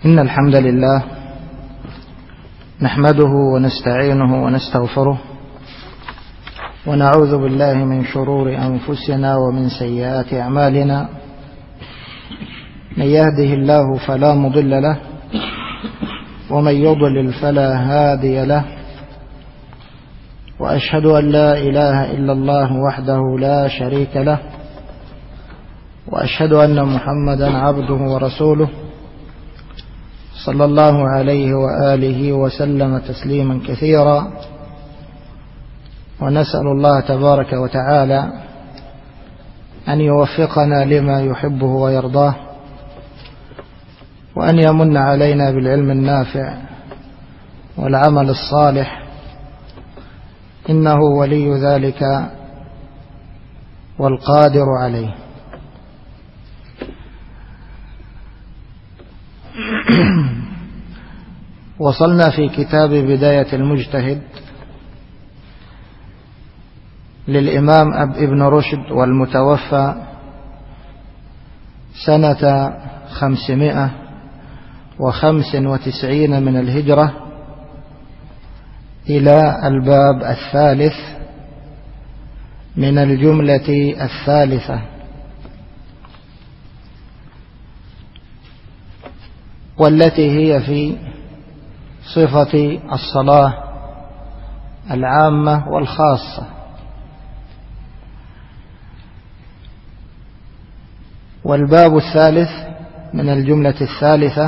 إن الحمد لله نحمده ونستعينه ونستغفره ونعوذ بالله من شرور أنفسنا ومن سيئات أعمالنا. من يهده الله فلا مضل له ومن يضلل فلا هادي له، وأشهد أن لا إله إلا الله وحده لا شريك له، وأشهد أن محمدا عبده ورسوله صلى الله عليه وآله وسلم تسليما كثيرا. ونسأل الله تبارك وتعالى أن يوفقنا لما يحبه ويرضاه، وأن يمن علينا بالعلم النافع والعمل الصالح، إنه ولي ذلك والقادر عليه. وصلنا في كتاب بداية المجتهد للإمام ابن رشد، والمتوفى سنة 595 من الهجرة، إلى الباب الثالث من الجملة الثالثة، والتي هي في صفة الصلاة العامة والخاصة. والباب الثالث من الجملة الثالثة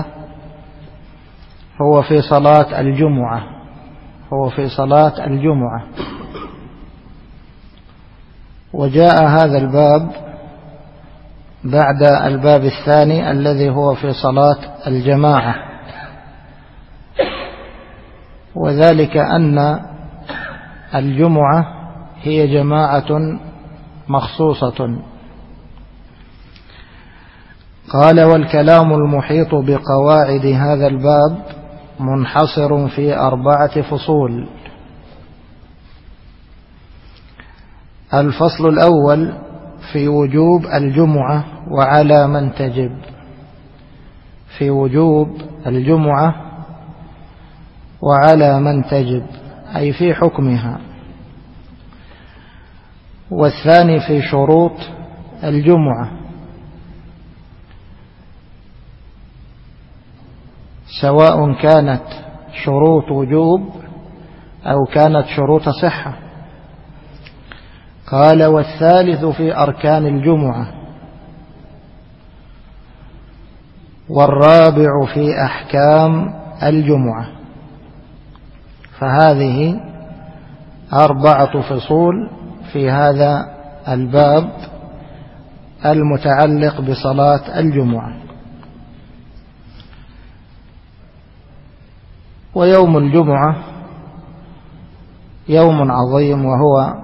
هو في صلاة الجمعة. وجاء هذا الباب بعد الباب الثاني الذي هو في صلاة الجماعة، وذلك أن الجمعة هي جماعة مخصوصة. قال: والكلام المحيط بقواعد هذا الباب منحصر في 4 فصول. الفصل الأول في وجوب الجمعة وعلى من تجب، في وجوب الجمعة وعلى من تجب، أي في حكمها. والثاني في شروط الجمعة، سواء كانت شروط وجوب أو كانت شروط صحة. قال: والثالث في أركان الجمعة، والرابع في أحكام الجمعة. فهذه 4 فصول في هذا الباب المتعلق بصلاة الجمعة. ويوم الجمعة يوم عظيم، وهو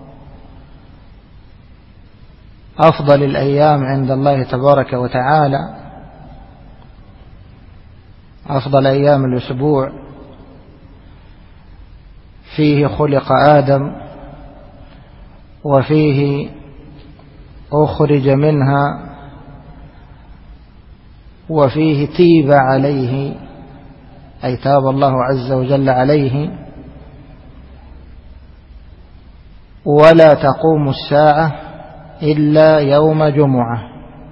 أفضل الأيام عند الله تبارك وتعالى، أفضل أيام الأسبوع. فيه خلق آدم، وفيه أخرج منها، وفيه تيب عليه، أي تاب الله عز وجل عليه. ولا تقوم الساعة إلا يوم جمعة،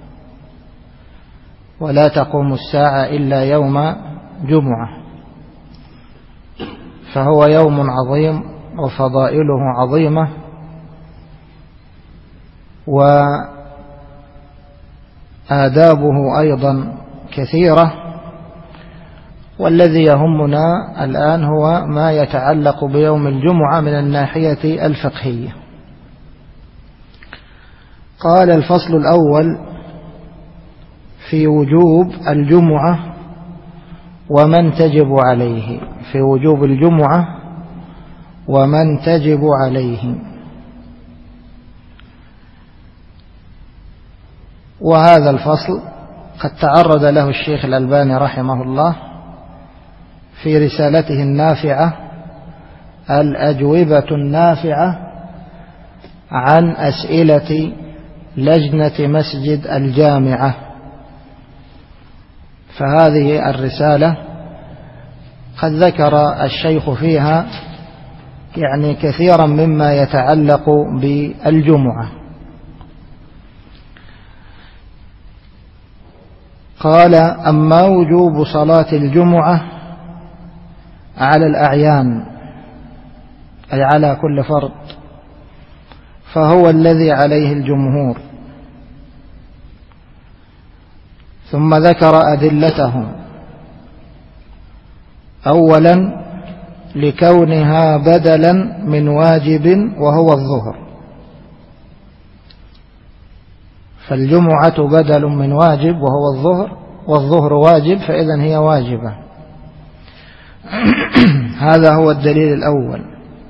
ولا تقوم الساعة إلا يوم جمعة. فهو يوم عظيم وفضائله عظيمة، وآدابه أيضا كثيرة. والذي يهمنا الآن هو ما يتعلق بيوم الجمعة من الناحية الفقهية. قال: الفصل الأول في وجوب الجمعة ومن تجب عليه، في وجوب الجمعة ومن تجب عليه. وهذا الفصل قد تعرض له الشيخ الألباني رحمه الله في رسالته النافعة الأجوبة النافعة عن أسئلة لجنة مسجد الجامعة فهذه الرسالة قد ذكر الشيخ فيها يعني كثيرا مما يتعلق بالجمعة. قال: أما وجوب صلاة الجمعة على الأعيان أي على كل فرد فهو الذي عليه الجمهور. ثم ذكر أدلته: أولا لكونها بدلا من واجب وهو الظهر، فالجمعة بدل من واجب وهو الظهر، والظهر واجب، فإذن هي واجبة. هذا هو الدليل الأول.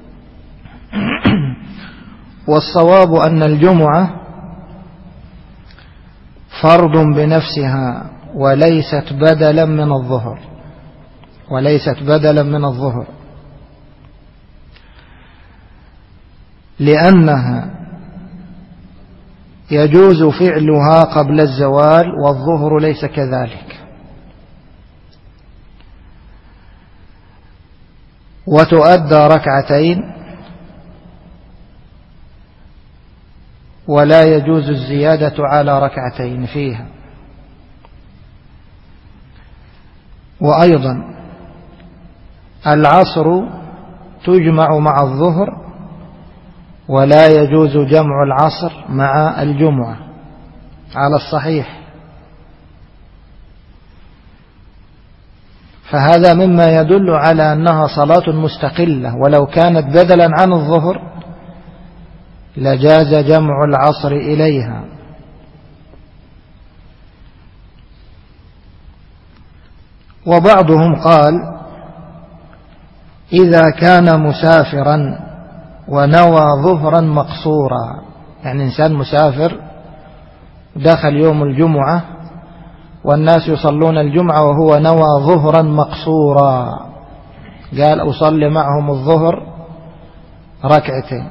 والصواب أن الجمعة فرض بنفسها وليست بدلا من الظهر، لأنها يجوز فعلها قبل الزوال والظهر ليس كذلك، وتؤدى ركعتين ولا يجوز الزيادة على ركعتين فيها. وأيضا العصر تجمع مع الظهر ولا يجوز جمع العصر مع الجمعة على الصحيح، فهذا مما يدل على أنها صلاة مستقلة، ولو كانت بدلا عن الظهر لجاز جمع العصر إليها. وبعضهم قال: إذا كان مسافرا ونوى ظهرا مقصورا، يعني إنسان مسافر دخل يوم الجمعة والناس يصلون الجمعة وهو نوى ظهرا مقصورا، قال أصلي معهم الظهر ركعتين.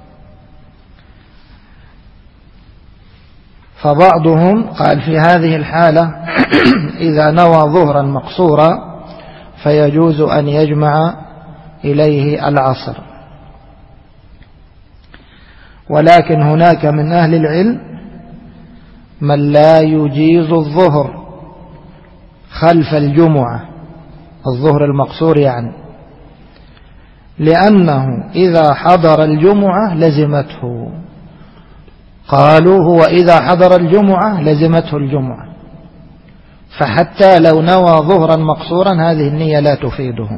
فبعضهم قال في هذه الحالة إذا نوى ظهرا مقصورا فيجوز أن يجمع إليه العصر. ولكن هناك من أهل العلم من لا يجيز الظهر خلف الجمعة، الظهر المقصور يعني، لأنه إذا حضر الجمعة لزمته. قالوا هو إذا حضر الجمعة لزمته الجمعة، فحتى لو نوى ظهرا مقصورا هذه النية لا تفيده.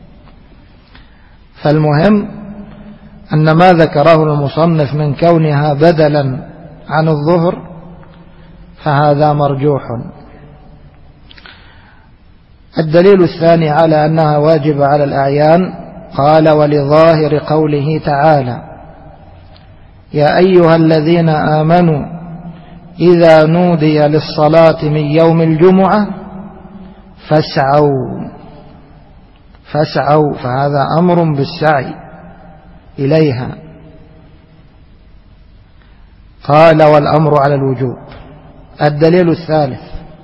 فالمهم أن ما ذكره المصنف من كونها بدلا عن الظهر فهذا مرجوح. الدليل الثاني على أنها واجبة على الأعيان قال: ولظاهر قوله تعالى: يا أيها الذين آمنوا إذا نودي للصلاة من يوم الجمعة فاسعوا، فهذا أمر بالسعي إليها. قال: والأمر على الوجوب. الدليل الثالث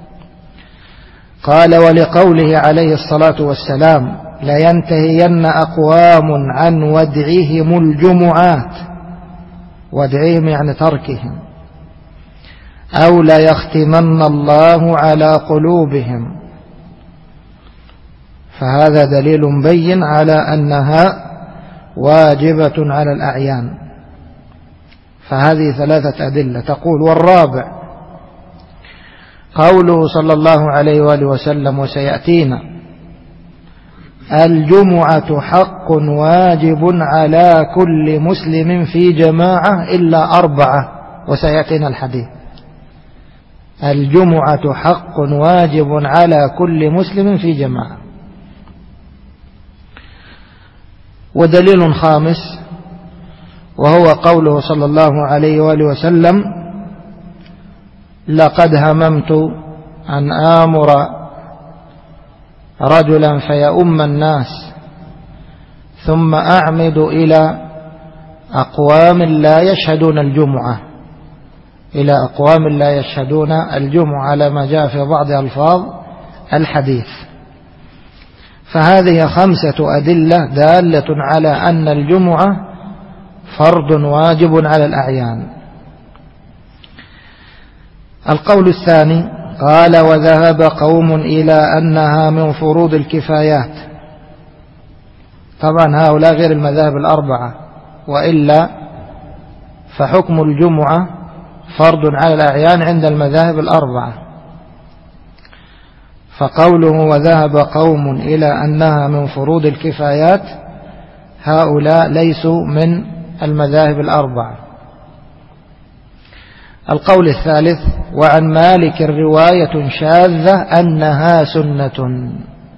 قال: ولقوله عليه الصلاة والسلام: لينتهين أقوام عن ودعهم الجمعات، ودعهم يعني تركهم، أو ليختمن الله على قلوبهم. فهذا دليل بين على أنها واجبة على الأعيان. فهذه ثلاثة أدلة. تقول: والرابع قوله صلى الله عليه وآله وسلم وسيأتينا: الجمعة حق واجب على كل مسلم في جماعة إلا 4، وسيأتينا الحديث. الجمعة حق واجب على كل مسلم في جماعة. ودليل خامس وهو قوله صلى الله عليه وآله وسلم: لقد هممت أن آمر رجلا فيؤم الناس ثم أعمد إلى أقوام لا يشهدون الجمعة، على ما جاء في بعض ألفاظ الحديث. فهذه 5 أدلة دالة على أن الجمعة فرض واجب على الأعيان. القول الثاني قال: وذهب قوم إلى أنها من فروض الكفايات. طبعا هؤلاء غير المذاهب الأربعة، وإلا فحكم الجمعة فرض على الأعيان عند المذاهب الأربعة. فقوله وذهب قوم إلى أنها من فروض الكفايات، هؤلاء ليسوا من المذاهب الأربعة. القول الثالث: وعن مالك رواية شاذة أنها سنة.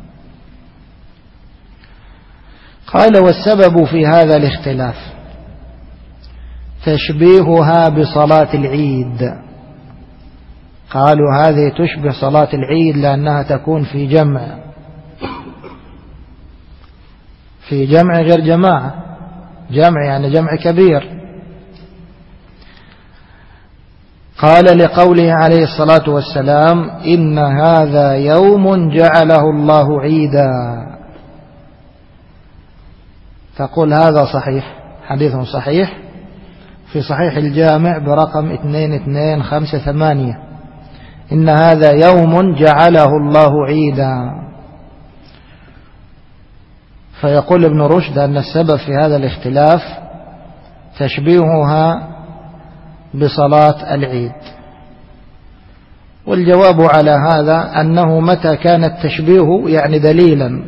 قال: والسبب في هذا الاختلاف تشبيهها بصلاة العيد. قالوا هذه تشبه صلاة العيد لأنها تكون في جمع غير جماعة. جمع يعني جمع كبير. قال لقوله عليه الصلاة والسلام: إن هذا يوم جعله الله عيدا. تقول هذا صحيح، حديث صحيح في صحيح الجامع برقم 2258. إن هذا يوم جعله الله عيدا. فيقول ابن رشد أن السبب في هذا الاختلاف تشبيهها بصلاة العيد. والجواب على هذا أنه متى كان التشبيه يعني دليلا،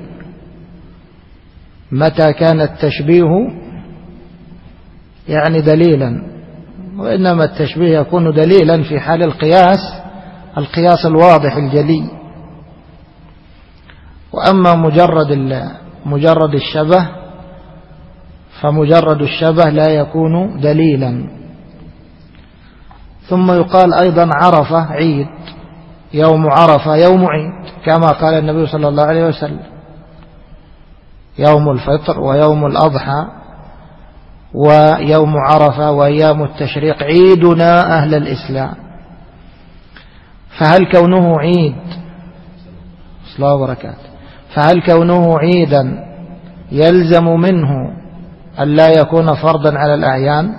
متى كان التشبيه يعني دليلا، وإنما التشبيه يكون دليلا في حال القياس الواضح الجلي. وأما مجرد الشبه فمجرد الشبه لا يكون دليلا. ثم يقال أيضا عرفة عيد، يوم عرفة يوم عيد، كما قال النبي صلى الله عليه وسلم: يوم الفطر ويوم الأضحى ويوم عرفة وأيام التشريق عيدنا أهل الإسلام. فهل كونه عيد صلى وبركاته فهل كونه عيدا يلزم منه أن لا يكون فرضا على الأعيان؟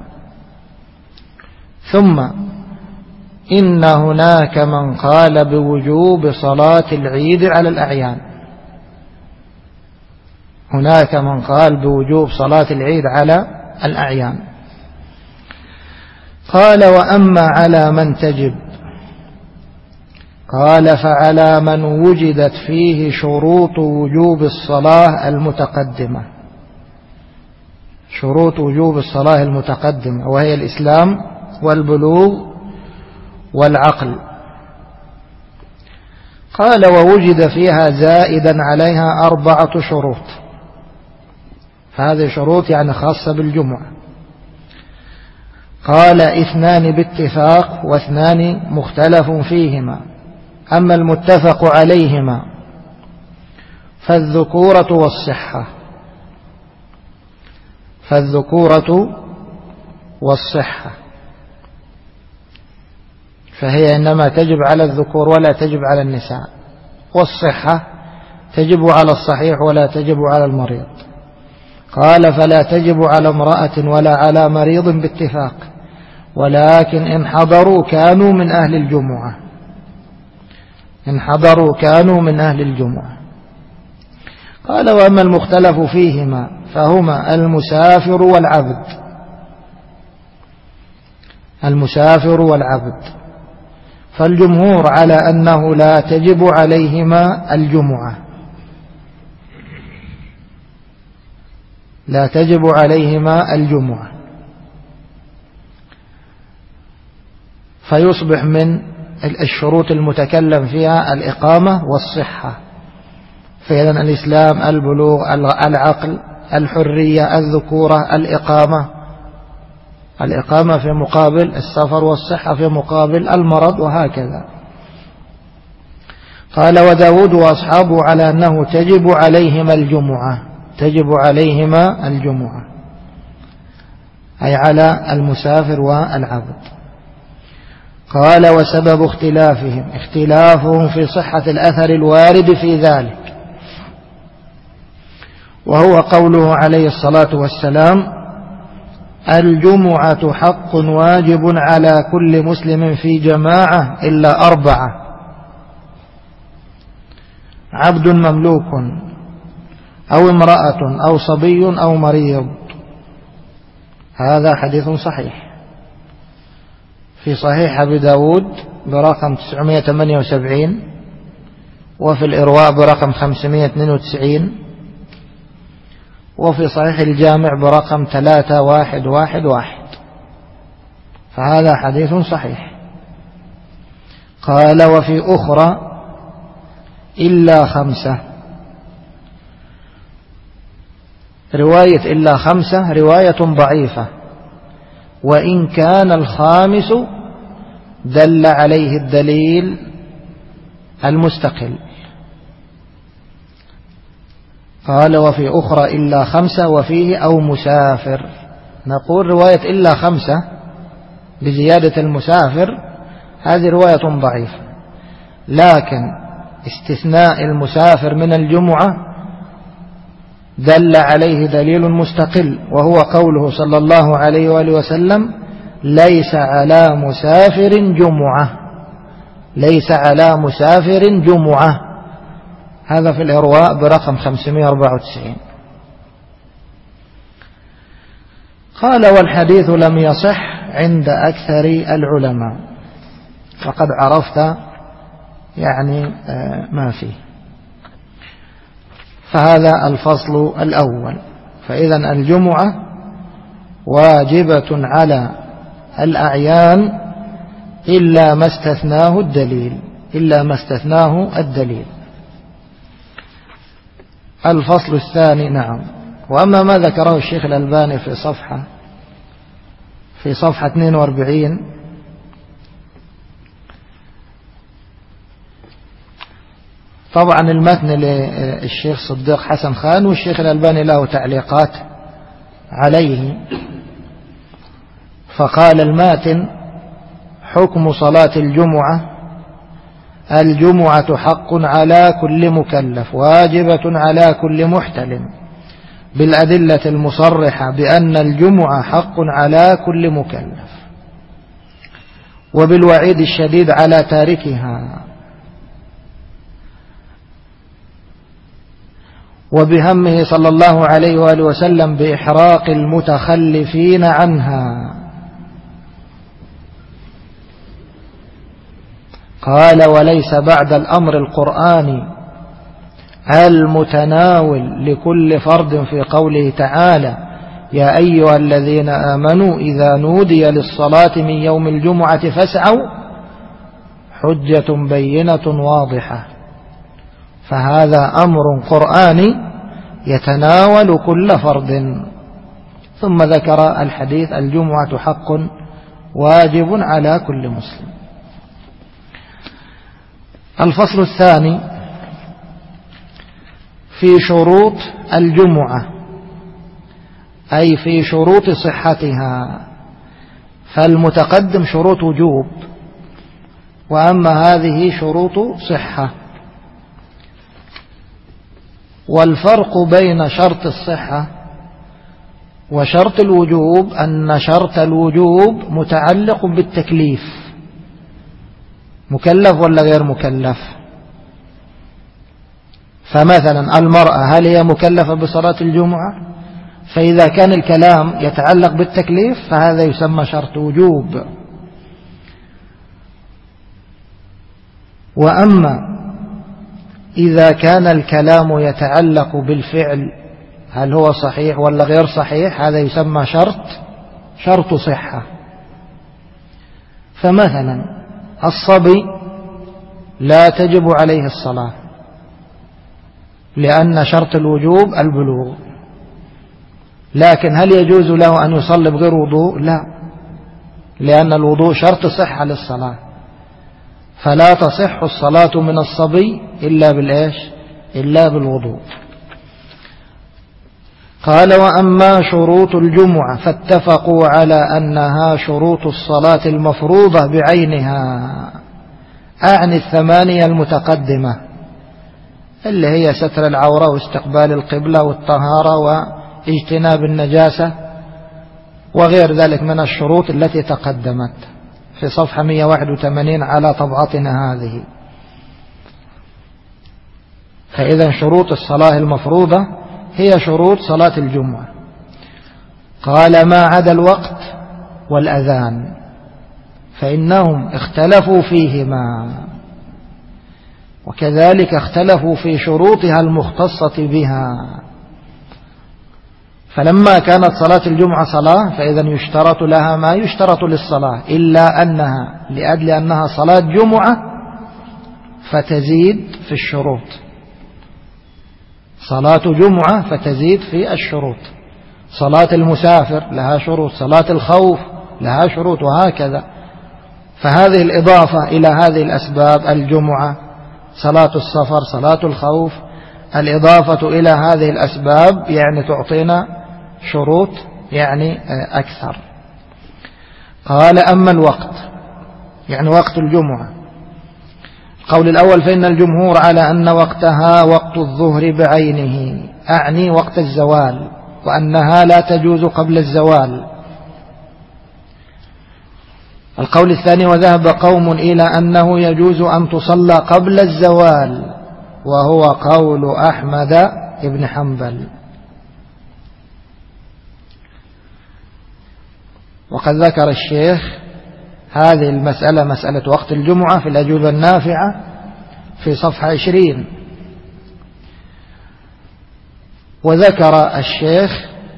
ثم إن هناك من قال بوجوب صلاة العيد على الأعيان. هناك من قال بوجوب صلاة العيد على الأعيان. قال: وأما على من تجب؟ قال: فعلى من وجدت فيه شروط وجوب الصلاة المتقدمة. شروط وجوب الصلاة المتقدمة وهي الإسلام والبلوغ والعقل. قال: ووجد فيها زائدا عليها 4 شروط. فهذه شروط يعني خاصة بالجمعة. قال: 2 باتفاق و2 مختلف فيهما. أما المتفق عليهما فالذكورة والصحة. فهي إنما تجب على الذكور ولا تجب على النساء. والصحة تجب على الصحيح ولا تجب على المريض. قال: فلا تجب على امرأة ولا على مريض باتفاق، ولكن إن حضروا كانوا من أهل الجمعة. قال: وأما المختلف فيهما فهما المسافر والعبد. فالجمهور على أنه لا تجب عليهما الجمعة. فيصبح من الشروط المتكلم فيها الإقامة والصحة. فإذا الإسلام، البلوغ، العقل، الحرية، الذكورة، الإقامة في مقابل السفر، والصحة في مقابل المرض، وهكذا. قال: وداود وأصحابه على أنه تجب عليهما الجمعة، أي على المسافر والعبد. قال وسبب اختلافهم في صحة الأثر الوارد في ذلك، وهو قوله عليه الصلاة والسلام: الجمعة حق واجب على كل مسلم في جماعة إلا 4: عبد مملوك أو امرأة أو صبي أو مريض. هذا حديث صحيح في صحيح أبي داود برقم 978، وفي الإرواء برقم 592، وفي صحيح الجامع برقم 3111. فهذا حديث صحيح. قال وفي أخرى إلا 5. رواية إلا 5 رواية ضعيفة، وإن كان الخامس دل عليه الدليل المستقل. قال وفي أخرى إلا 5 وفيه أو مسافر. نقول رواية إلا 5 بزيادة المسافر هذه رواية ضعيفة، لكن استثناء المسافر من الجمعة دل عليه دليل مستقل، وهو قوله صلى الله عليه وآله وسلم: ليس على مسافر جمعة، ليس على مسافر جمعة. هذا في الإرواء برقم 594. قال والحديث لم يصح عند أكثر العلماء. وقد عرفت يعني ما فيه. فهذا الفصل الأول. فإذا الجمعة واجبة على الأعيان إلا ما استثناه الدليل، إلا ما استثناه الدليل. الفصل الثاني. نعم. وأما ما ذكره الشيخ الألباني في صفحة 42، طبعا المتن للشيخ صديق حسن خان، والشيخ الألباني له تعليقات عليه. فقال الماتن: حكم صلاة الجمعة: الجمعة حق على كل مكلف، واجبة على كل محتلم، بالأدلة المصرحة بأن الجمعة حق على كل مكلف، وبالوعيد الشديد على تاركها، وبهمه صلى الله عليه وآله وسلم بإحراق المتخلفين عنها. قال: وليس بعد الأمر القرآني المتناول لكل فرد في قوله تعالى: يا أيها الذين آمنوا إذا نودي للصلاة من يوم الجمعة فاسعوا، حجة بينة واضحة. فهذا أمر قرآني يتناول كل فرد. ثم ذكر الحديث: الجمعة حق واجب على كل مسلم. الفصل الثاني في شروط الجمعة، أي في شروط صحتها. فالمتقدم شروط وجوب، وأما هذه شروط صحة. والفرق بين شرط الصحة وشرط الوجوب أن شرط الوجوب متعلق بالتكليف. مكلف ولا غير مكلف؟ فمثلا المرأة هل هي مكلفة بصلاة الجمعة؟ فإذا كان الكلام يتعلق بالتكليف فهذا يسمى شرط وجوب. وأما إذا كان الكلام يتعلق بالفعل، هل هو صحيح ولا غير صحيح، هذا يسمى شرط صحة. فمثلا الصبي لا تجب عليه الصلاة، لأن شرط الوجوب البلوغ. لكن هل يجوز له أن يصلي بغير وضوء؟ لا، لأن الوضوء شرط صحة للصلاة. فلا تصح الصلاة من الصبي إلا بالإيش؟ إلا بالوضوء. قال: وأما شروط الجمعة فاتفقوا على أنها شروط الصلاة المفروضة بعينها، أعني 8 المتقدمة، اللي هي ستر العورة واستقبال القبلة والطهارة واجتناب النجاسة وغير ذلك من الشروط التي تقدمت في صفحة 181 على طبعتنا هذه. فإذا شروط الصلاة المفروضة هي شروط صلاة الجمعة. قال: ما عدا الوقت والأذان فإنهم اختلفوا فيهما، وكذلك اختلفوا في شروطها المختصة بها. فلما كانت صلاة الجمعة صلاة فإذا يشترط لها ما يشترط للصلاة، إلا أنها لأجل أنها صلاة جمعة فتزيد في الشروط، صلاة جمعة فتزيد في الشروط. صلاة المسافر لها شروط، صلاة الخوف لها شروط، وهكذا. فهذه الإضافة إلى هذه الأسباب، الجمعة، صلاة السفر، صلاة الخوف، الإضافة إلى هذه الأسباب يعني تعطينا شروط يعني أكثر. قال: أما الوقت يعني وقت الجمعة، القول الأول فإن الجمهور على أن وقتها وقت الظهر بعينه، أعني وقت الزوال، وأنها لا تجوز قبل الزوال. القول الثاني: وذهب قوم إلى أنه يجوز أن تصلى قبل الزوال، وهو قول أحمد بن حنبل. وقد ذكر الشيخ هذه المسألة، مسألة وقت الجمعة، في الأجوبة النافعة في صفحة 20. وذكر الشيخ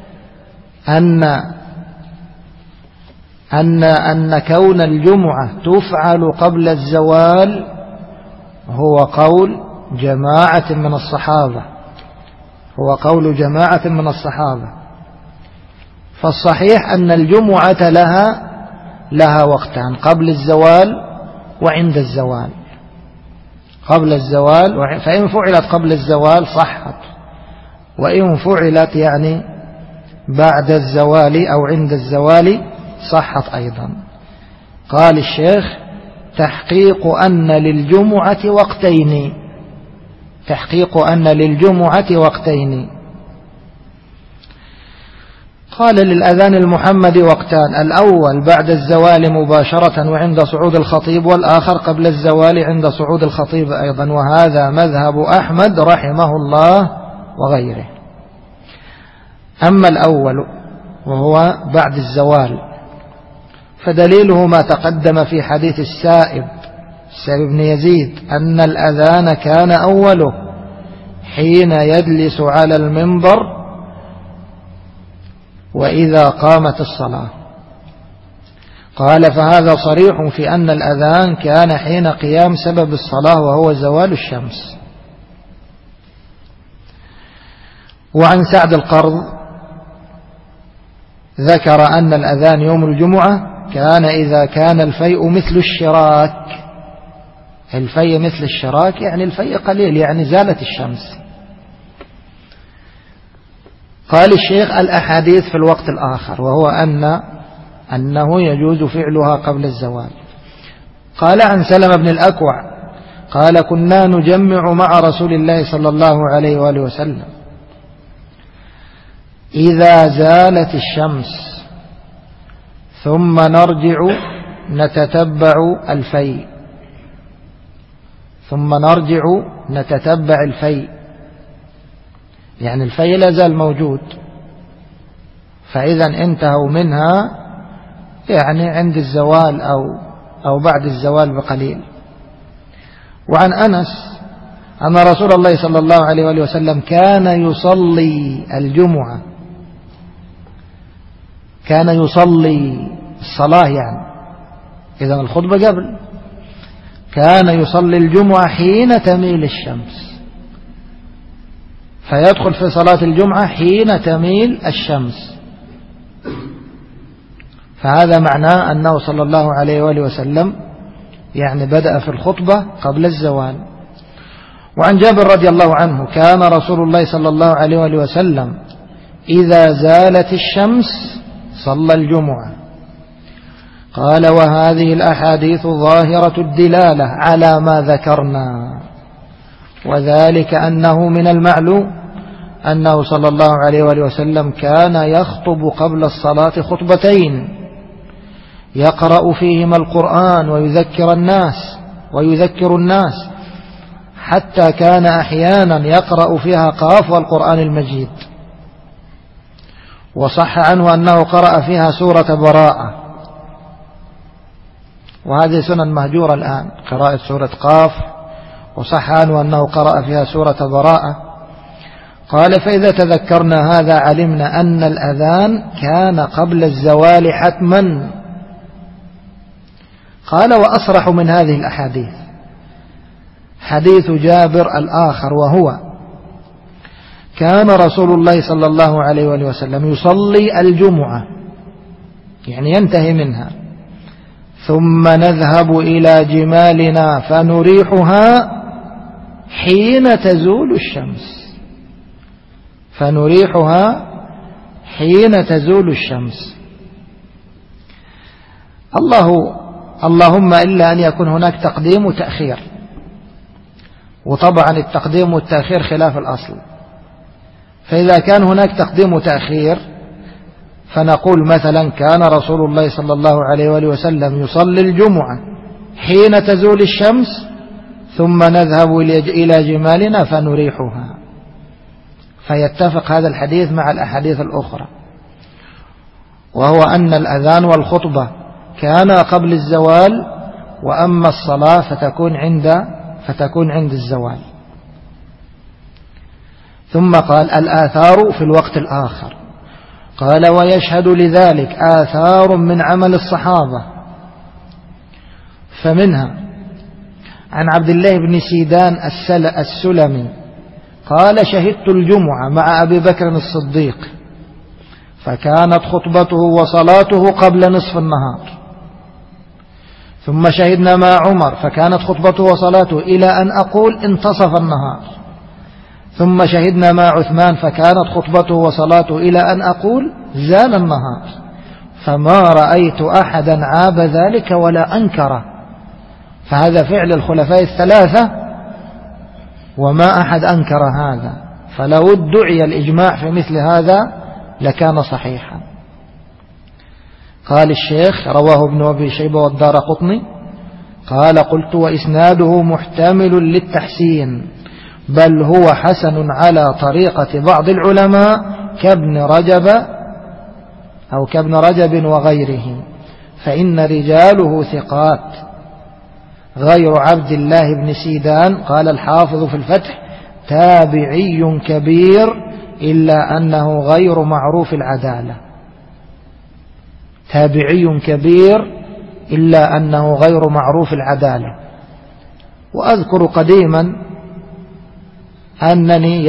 أن كون الجمعة تفعل قبل الزوال هو قول جماعة من الصحابة، هو قول جماعة من الصحابة. فالصحيح أن الجمعة لها وقتان، قبل الزوال وعند الزوال. قبل الزوال، فإن فعلت قبل الزوال صحت، وإن فعلت يعني بعد الزوال أو عند الزوال صحت أيضا. قال الشيخ: تحقيق أن للجمعة وقتين، تحقيق أن للجمعة وقتين. قال: للأذان المحمد وقتان، الأول بعد الزوال مباشرة وعند صعود الخطيب، والآخر قبل الزوال عند صعود الخطيب أيضا، وهذا مذهب أحمد رحمه الله وغيره. أما الأول وهو بعد الزوال فدليله ما تقدم في حديث السائب بن يزيد أن الأذان كان أوله حين يجلس على المنبر وإذا قامت الصلاة. قال: فهذا صريح في أن الأذان كان حين قيام سبب الصلاة وهو زوال الشمس. وعن سعد القرض ذكر أن الأذان يوم الجمعة كان إذا كان الفيء مثل الشراك. الفيء مثل الشراك يعني الفيء قليل، يعني زالت الشمس. قال الشيخ: الأحاديث في الوقت الآخر، وهو أنه يجوز فعلها قبل الزوال. قال: عن سلمة بن الأكوع قال: كنا نجمع مع رسول الله صلى الله عليه وآله وسلم إذا زالت الشمس ثم نرجع نتتبع الفيء، ثم نرجع نتتبع الفيء، يعني الفيء لا زال موجود، فإذا انتهوا منها يعني عند الزوال أو بعد الزوال بقليل. وعن أنس أن رسول الله صلى الله عليه وآله وسلم كان يصلي الجمعة، كان يصلي الصلاة يعني إذا الخطبة قبل، كان يصلي الجمعة حين تميل الشمس، فيدخل في صلاة الجمعة حين تميل الشمس. فهذا معناه أنه صلى الله عليه وآله وسلم يعني بدأ في الخطبة قبل الزوال. وعن جابر رضي الله عنه كان رسول الله صلى الله عليه وآله وسلم إذا زالت الشمس صلى الجمعة. قال: وهذه الأحاديث ظاهرة الدلالة على ما ذكرنا، وذلك أنه من المعلوم أنه صلى الله عليه وآله وسلم كان يخطب قبل الصلاة خطبتين يقرأ فيهما القرآن ويذكر الناس، حتى كان أحيانا يقرأ فيها قاف والقرآن المجيد. وصح عنه أنه قرأ فيها سورة براءة، وهذه سنن مهجورة الآن، قراءة سورة قاف، وصح عنه أنه قرأ فيها سورة براءة. قال: فإذا تذكرنا هذا علمنا أن الأذان كان قبل الزوال حتما. قال: وأصرح من هذه الأحاديث حديث جابر الآخر، وهو: كان رسول الله صلى الله عليه وآله وسلم يصلي الجمعة، يعني ينتهي منها، ثم نذهب إلى جمالنا فنريحها حين تزول الشمس. اللهم إلا أن يكون هناك تقديم وتأخير، وطبعا التقديم والتأخير خلاف الأصل. فإذا كان هناك تقديم وتأخير فنقول مثلا: كان رسول الله صلى الله عليه وآله وسلم يصلي الجمعة حين تزول الشمس ثم نذهب إلى جمالنا فنريحها، فيتفق هذا الحديث مع الأحاديث الأخرى، وهو أن الأذان والخطبة كان قبل الزوال، وأما الصلاة فتكون عند الزوال. ثم قال: الآثار في الوقت الآخر. قال: ويشهد لذلك آثار من عمل الصحابة، فمنها عن عبد الله بن سيدان السلمي قال: شهدت الجمعة مع أبي بكر الصديق، فكانت خطبته وصلاته قبل نصف النهار. ثم شهدنا مع عمر، فكانت خطبته وصلاته إلى أن أقول انتصف النهار. ثم شهدنا مع عثمان، فكانت خطبته وصلاته إلى أن أقول زال النهار. فما رأيت أحدا عاب ذلك ولا أنكره، فهذا فعل الخلفاء الثلاثة وما أحد أنكر هذا، فلو ادعي الإجماع في مثل هذا لكان صحيحا. قال الشيخ: رواه ابن أبي شيبة والدارقطني. قال: قلت: وإسناده محتمل للتحسين، بل هو حسن على طريقة بعض العلماء كابن رجب وغيره، فإن رجاله ثقات غير عبد الله بن سيدان. قال الحافظ في الفتح: تابعي كبير إلا أنه غير معروف العدالة. تابعي كبير إلا أنه غير معروف العدالة. وأذكر قديما أنني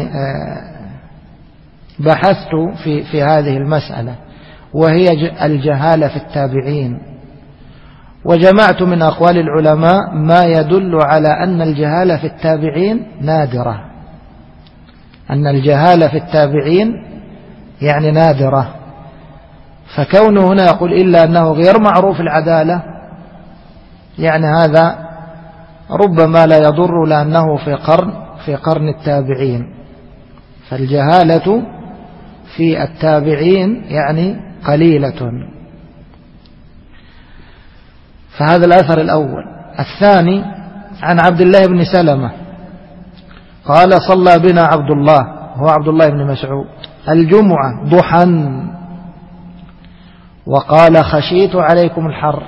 بحثت في هذه المسألة، وهي الجهالة في التابعين، وجمعت من أقوال العلماء ما يدل على أن الجهالة في التابعين نادرة، أن الجهالة في التابعين نادرة. فكونه هنا يقول إلا أنه غير معروف العدالة، هذا ربما لا يضر لأنه في قرن التابعين، فالجهالة في التابعين قليلة. فهذا الأثر الأول. الثاني عن عبد الله بن سلمة قال: صلى بنا عبد الله، هو عبد الله بن مسعود، الجمعة ضحى، وقال: خشيت عليكم الحر.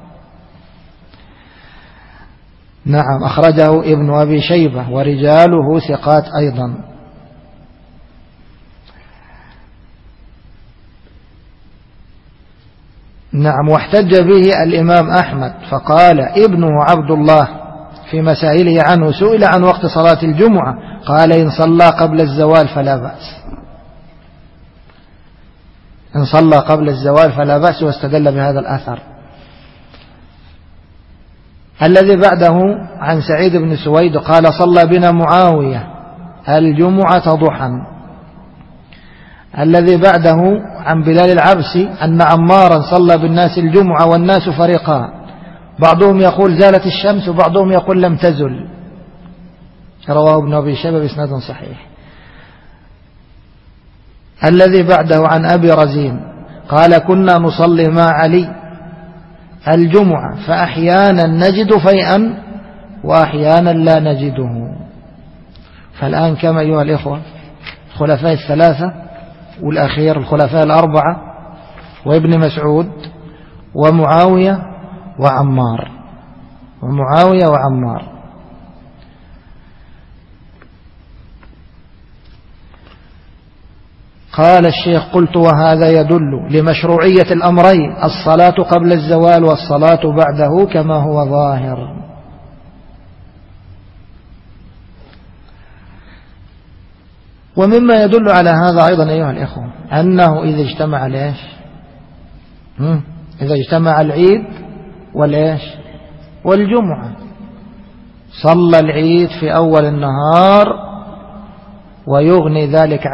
نعم، أخرجه ابن أبي شيبة ورجاله ثقات أيضا. نعم، واحتج به الإمام أحمد، فقال ابنه عبد الله في مسائله عنه: سئل عن وقت صلاة الجمعة، قال: إن صلى قبل الزوال فلا بأس. إن صلى قبل الزوال فلا بأس، واستدل بهذا الأثر. الذي بعده عن سعيد بن سويد قال: صلى بنا معاوية الجمعة ضحى. الذي بعده عن بلال العبسي أن عمارا صلى بالناس الجمعة والناس فريقان، بعضهم يقول زالت الشمس وبعضهم يقول لم تزل، رواه ابن أبي شيبة بإسناد صحيح. الذي بعده عن أبي رزين قال كنا نصلي مع علي الجمعة فأحيانا نجد فيئا وأحيانا لا نجده. فالآن كما أيها الإخوة الخلفاء الثلاثة والأخير الخلفاء الأربعة وابن مسعود ومعاوية وعمار. قال الشيخ قلت وهذا يدل لمشروعية الأمرين، الصلاة قبل الزوال والصلاة بعده كما هو ظاهر. ومما يدل على هذا أيضا أيها الإخوة أنه إذا اجتمع إذا اجتمع العيد والجمعة، صلى العيد في أول النهار ويغني ذلك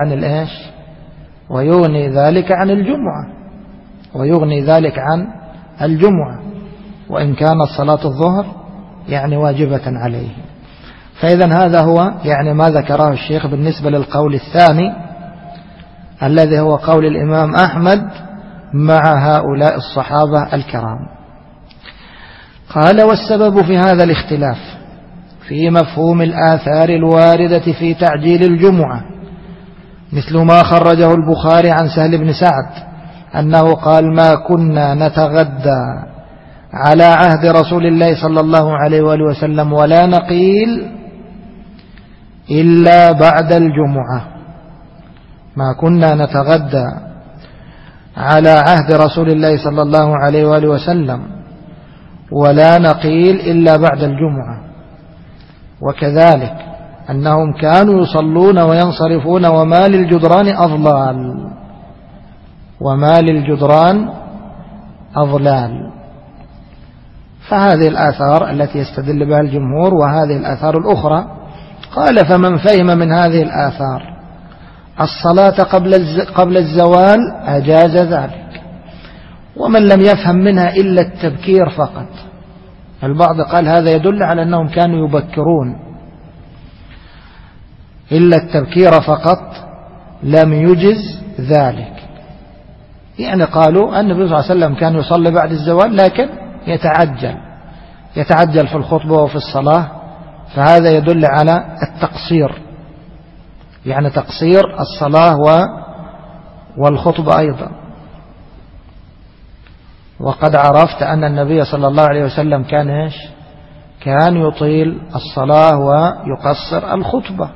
عن الجمعة، وإن كانت صلاة الظهر يعني واجبة عليه. فإذا هذا هو يعني ما ذكره الشيخ بالنسبة للقول الثاني الذي هو قول الإمام أحمد مع هؤلاء الصحابة الكرام. قال والسبب في هذا الاختلاف في مفهوم الآثار الواردة في تعجيل الجمعة، مثل ما خرجه البخاري عن سهل بن سعد أنه قال ما كنا نتغدى على عهد رسول الله صلى الله عليه وآله وسلم ولا نقيل إلا بعد الجمعة. ما كنا نتغدى على عهد رسول الله صلى الله عليه وآله وسلم ولا نقيل إلا بعد الجمعة. وكذلك أنهم كانوا يصلون وينصرفون وما للجدران أضلال. فهذه الآثار التي يستدل بها الجمهور، وهذه الآثار الأخرى. قال فمن فهم من هذه الآثار الصلاة قبل الزوال أجاز ذلك، ومن لم يفهم منها إلا التبكير فقط. البعض قال هذا يدل على أنهم كانوا يبكرون، إلا التبكير فقط لم يجز ذلك. يعني قالوا أن النبي صلى الله عليه وسلم كان يصلي بعد الزوال لكن يتعجل في الخطبة وفي الصلاة، فهذا يدل على التقصير، يعني تقصير الصلاة والخطبة أيضا. وقد عرفت أن النبي صلى الله عليه وسلم كان يطيل الصلاة ويقصر الخطبة.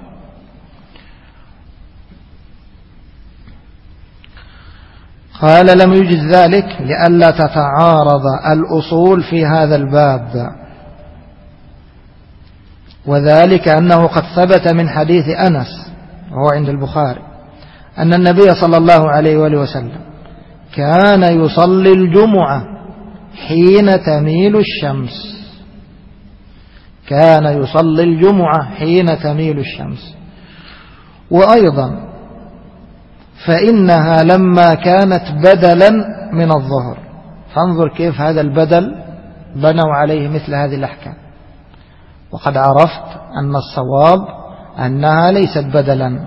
قال لم يجد ذلك لئلا تتعارض الأصول في هذا الباب، وذلك أنه قد ثبت من حديث أنس وهو عند البخاري أن النبي صلى الله عليه وآله وسلم كان يصلي الجمعة حين تميل الشمس. وأيضا فإنها لما كانت بدلا من الظهر، فانظر كيف هذا البدل بنوا عليه مثل هذه الأحكام. وقد عرفت أن الصواب أنها ليست بدلا،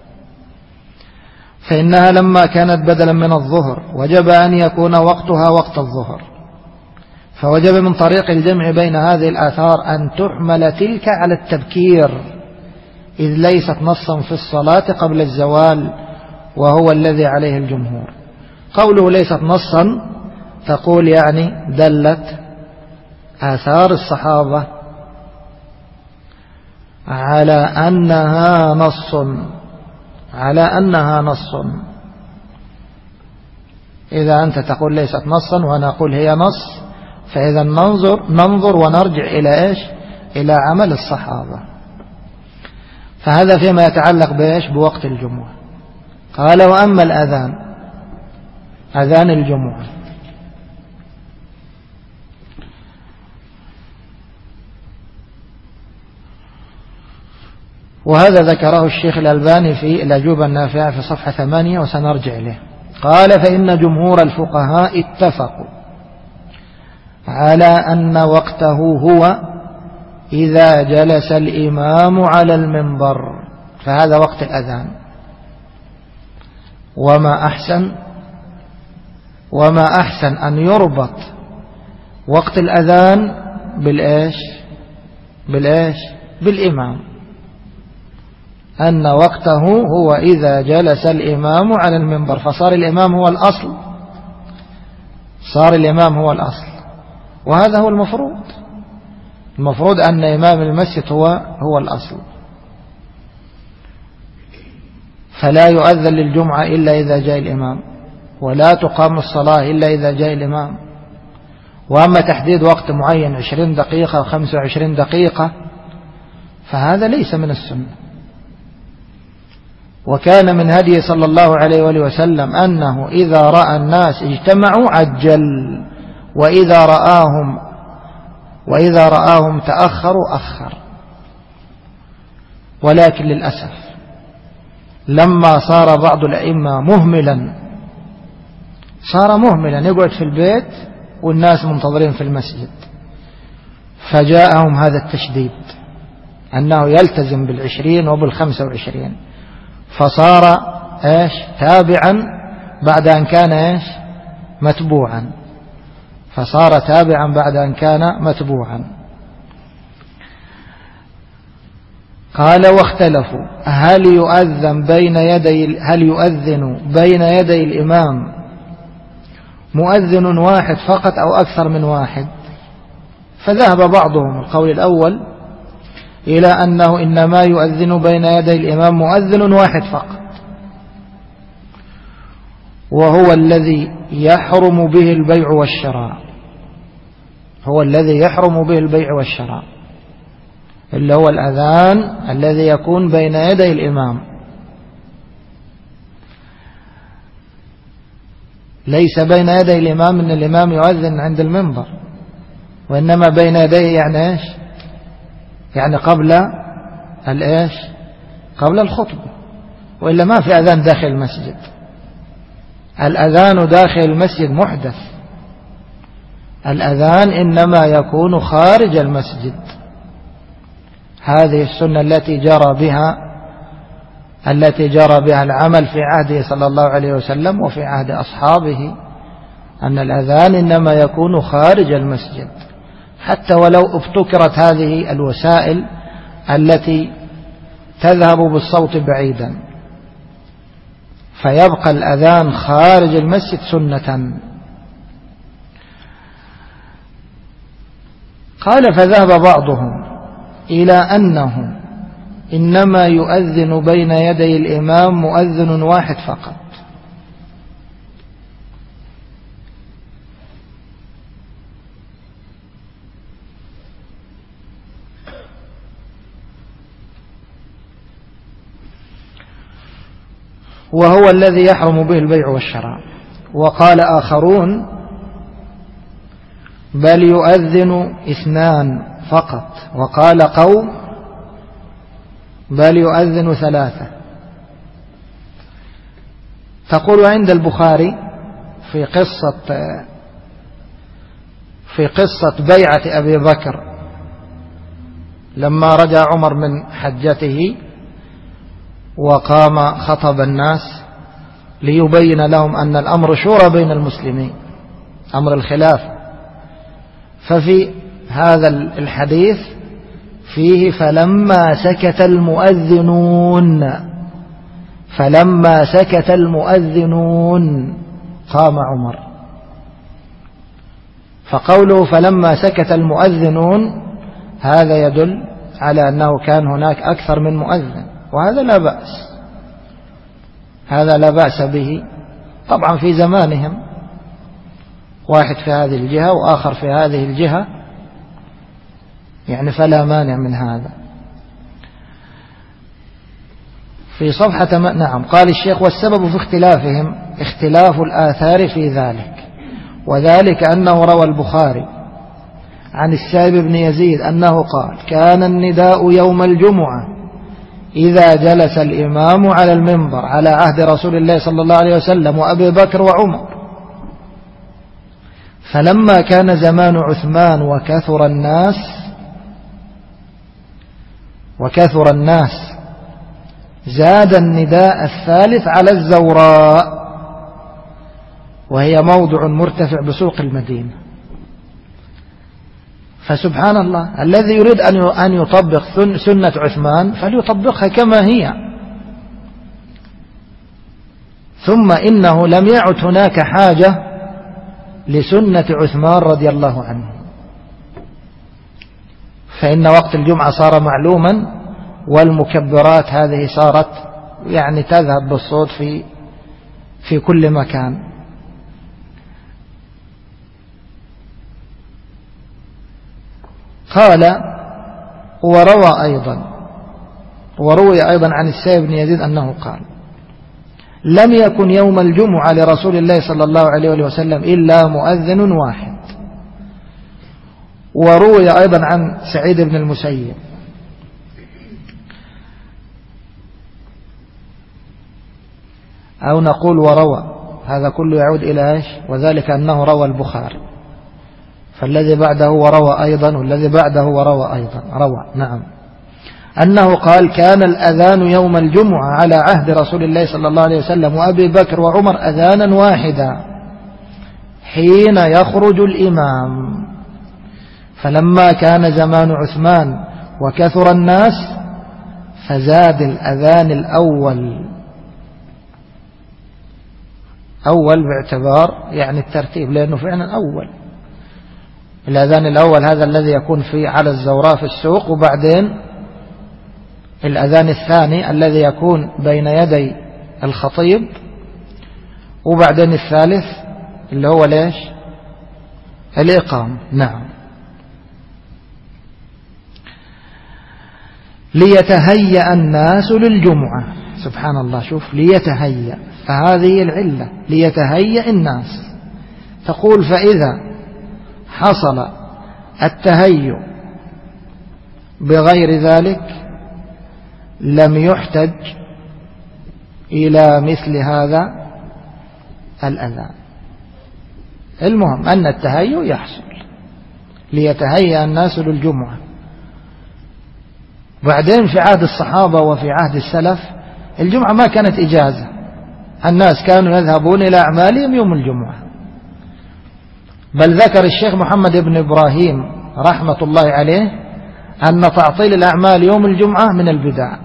فإنها لما كانت بدلا من الظهر وجب أن يكون وقتها وقت الظهر، فوجب من طريق الجمع بين هذه الآثار أن تحمل تلك على التبكير، إذ ليست نصا في الصلاة قبل الزوال، وهو الذي عليه الجمهور. قوله ليست نصا تقول يعني دلت آثار الصحابة على أنها نص. إذا أنت تقول ليست نصا وأنا أقول هي نص، فإذا ننظر ونرجع إلى عمل الصحابة. فهذا فيما يتعلق بوقت الجمعة. قال وأما أذان الجمعة وهذا ذكره الشيخ الألباني في الأجوبة النافعة في صفحة 8 وسنرجع إليه. قال: فإن جمهور الفقهاء اتفقوا على أن وقته هو إذا جلس الإمام على المنبر، فهذا وقت الأذان. وما أحسن أن يربط وقت الأذان بالإمام، أن وقته هو إذا جلس الإمام على المنبر، فصار الإمام هو الأصل، وهذا هو المفروض أن إمام المسجد هو الأصل، فلا يؤذن للجمعة إلا إذا جاء الإمام، ولا تقام الصلاة إلا إذا جاء الإمام. وأما تحديد وقت معين 20 دقيقة و25 دقيقة فهذا ليس من السنة. وكان من هديه صلى الله عليه وآله وسلم أنه إذا رأى الناس اجتمعوا عجل، وإذا رآهم تأخروا أخر. ولكن للأسف لما صار بعض الأئمة مهملا يقعد في البيت والناس منتظرين في المسجد، فجاءهم هذا التشديد أنه يلتزم بال20 وبال25، فصار تابعا بعد أن كان متبوعا، قال: واختلفوا هل يؤذن بين يدي الإمام مؤذن واحد فقط أو أكثر من واحد. فذهب بعضهم القول الأول إلى أنه إنما يؤذن بين يدي الإمام مؤذن واحد فقط، وهو الذي يحرم به البيع والشراء، اللي هو الأذان الذي يكون بين يدي الإمام، ليس بين يدي الإمام أن الإمام يؤذن عند المنبر، وإنما بين يديه يعني قبل الخطبة، وإلا ما في أذان داخل المسجد. الأذان داخل المسجد محدث، الأذان إنما يكون خارج المسجد. هذه السنة التي جرى بها العمل في عهده صلى الله عليه وسلم وفي عهد أصحابه، أن الأذان إنما يكون خارج المسجد، حتى ولو ابتكرت هذه الوسائل التي تذهب بالصوت بعيدا، فيبقى الأذان خارج المسجد سنة. قال: فذهب بعضهم إلى أنه إنما يؤذن بين يدي الإمام مؤذن واحد فقط، وهو الذي يحرم به البيع والشراء. وقال آخرون: بل يؤذن 2 فقط. وقال قوم: بل يؤذن 3. تقول عند البخاري في قصة بيعة أبي بكر لما رجع عمر من حجته وقام خطب الناس ليبين لهم أن الأمر شورى بين المسلمين، أمر الخلافة. ففي هذا الحديث فيه فلما سكت المؤذنون قام عمر. فقوله فلما سكت المؤذنون هذا يدل على أنه كان هناك أكثر من مؤذن، وهذا لا بأس به. طبعا في زمانهم واحد في هذه الجهة وآخر في هذه الجهة، يعني فلا مانع من هذا. في صفحة نعم. قال الشيخ: والسبب في اختلافهم اختلاف الآثار في ذلك، وذلك أنه روى البخاري عن السائب بن يزيد أنه قال: كان النداء يوم الجمعة إذا جلس الإمام على المنبر على عهد رسول الله صلى الله عليه وسلم وأبي بكر وعمر. فلما كان زمان عثمان وكثر الناس زاد النداء الثالث على الزوراء، وهي موضع مرتفع بسوق المدينة. فسبحان الله، الذي يريد أن يطبق سنة عثمان فليطبقها كما هي. ثم إنه لم يعد هناك حاجة لسنة عثمان رضي الله عنه، فإن وقت الجمعة صار معلوما، والمكبرات هذه صارت يعني تذهب بالصوت في كل مكان. قال: وروي أيضا عن السائب بن يزيد أنه قال: لم يكن يوم الجمعة لرسول الله صلى الله عليه وسلم إلا مؤذن واحد. وروي أيضا عن سعيد بن المسيب أو نقول وروى، هذا كله يعود إلى إيش؟ وذلك أنه روى البخاري، فالذي بعده وروى أيضا، والذي بعده وروى أيضا روى، نعم، أنه قال: كان الأذان يوم الجمعة على عهد رسول الله صلى الله عليه وسلم وأبي بكر وعمر أذانا واحدا حين يخرج الإمام. فلما كان زمان عثمان وكثر الناس فزاد الأذان الأول باعتبار يعني الترتيب، لأنه فعلا أول. الأذان الأول هذا الذي يكون فيه على الزوراء في السوق، وبعدين الأذان الثاني الذي يكون بين يدي الخطيب، وبعدين الثالث اللي هو ليش؟ الإقامة. نعم. ليتهيأ الناس للجمعة. سبحان الله، شوف، ليتهيأ، فهذه العلة، ليتهيأ الناس. تقول: فإذا حصل التهيؤ بغير ذلك لم يحتج إلى مثل هذا الأذان. المهم أن التهيؤ يحصل، ليتهيأ الناس للجمعة. بعدين في عهد الصحابة وفي عهد السلف الجمعة ما كانت إجازة، الناس كانوا يذهبون إلى أعمالهم يوم الجمعة. بل ذكر الشيخ محمد بن إبراهيم رحمة الله عليه أن تعطيل الأعمال يوم الجمعة من البدع،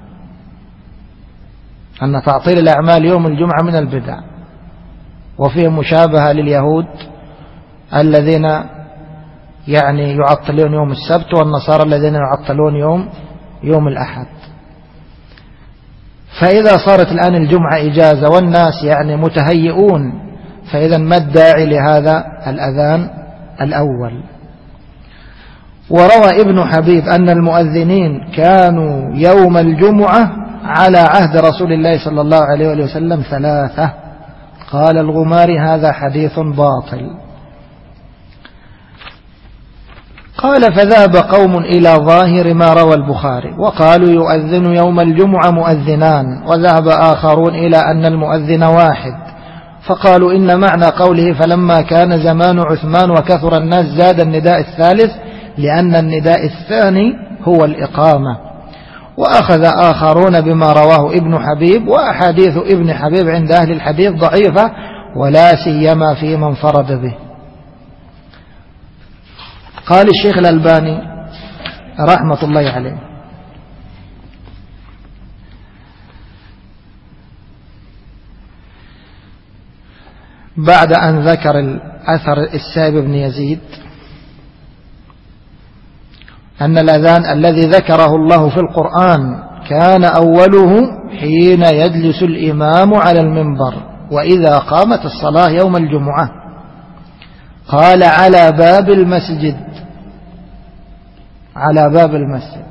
أن تعطيل الأعمال يوم الجمعة من البدع، وفيه مشابهة لليهود الذين يعني يعطلون يوم السبت، والنصارى الذين يعطلون يوم الأحد. فإذا صارت الآن الجمعة إجازة والناس يعني متهيئون، فإذا ما الداعي لهذا الأذان الأول؟ وروى ابن حبيب أن المؤذنين كانوا يوم الجمعة على عهد رسول الله صلى الله عليه وسلم 3. قال الغماري: هذا حديث باطل. قال: فذهب قوم إلى ظاهر ما روى البخاري وقالوا يؤذن يوم الجمعة مؤذنان، وذهب آخرون إلى أن المؤذن واحد، فقالوا إن معنى قوله فلما كان زمان عثمان وكثر الناس زاد النداء الثالث لأن النداء الثاني هو الإقامة. وأخذ آخرون بما رواه ابن حبيب، وأحاديث ابن حبيب عند أهل الحديث ضعيفة، ولا سيما في من فرد به. قال الشيخ الألباني رحمة الله عليه: بعد أن ذكر الأثر السائب بن يزيد أن الأذان الذي ذكره الله في القرآن كان أوله حين يجلس الإمام على المنبر وإذا قامت الصلاة يوم الجمعة، قال: على باب المسجد، على باب المسجد.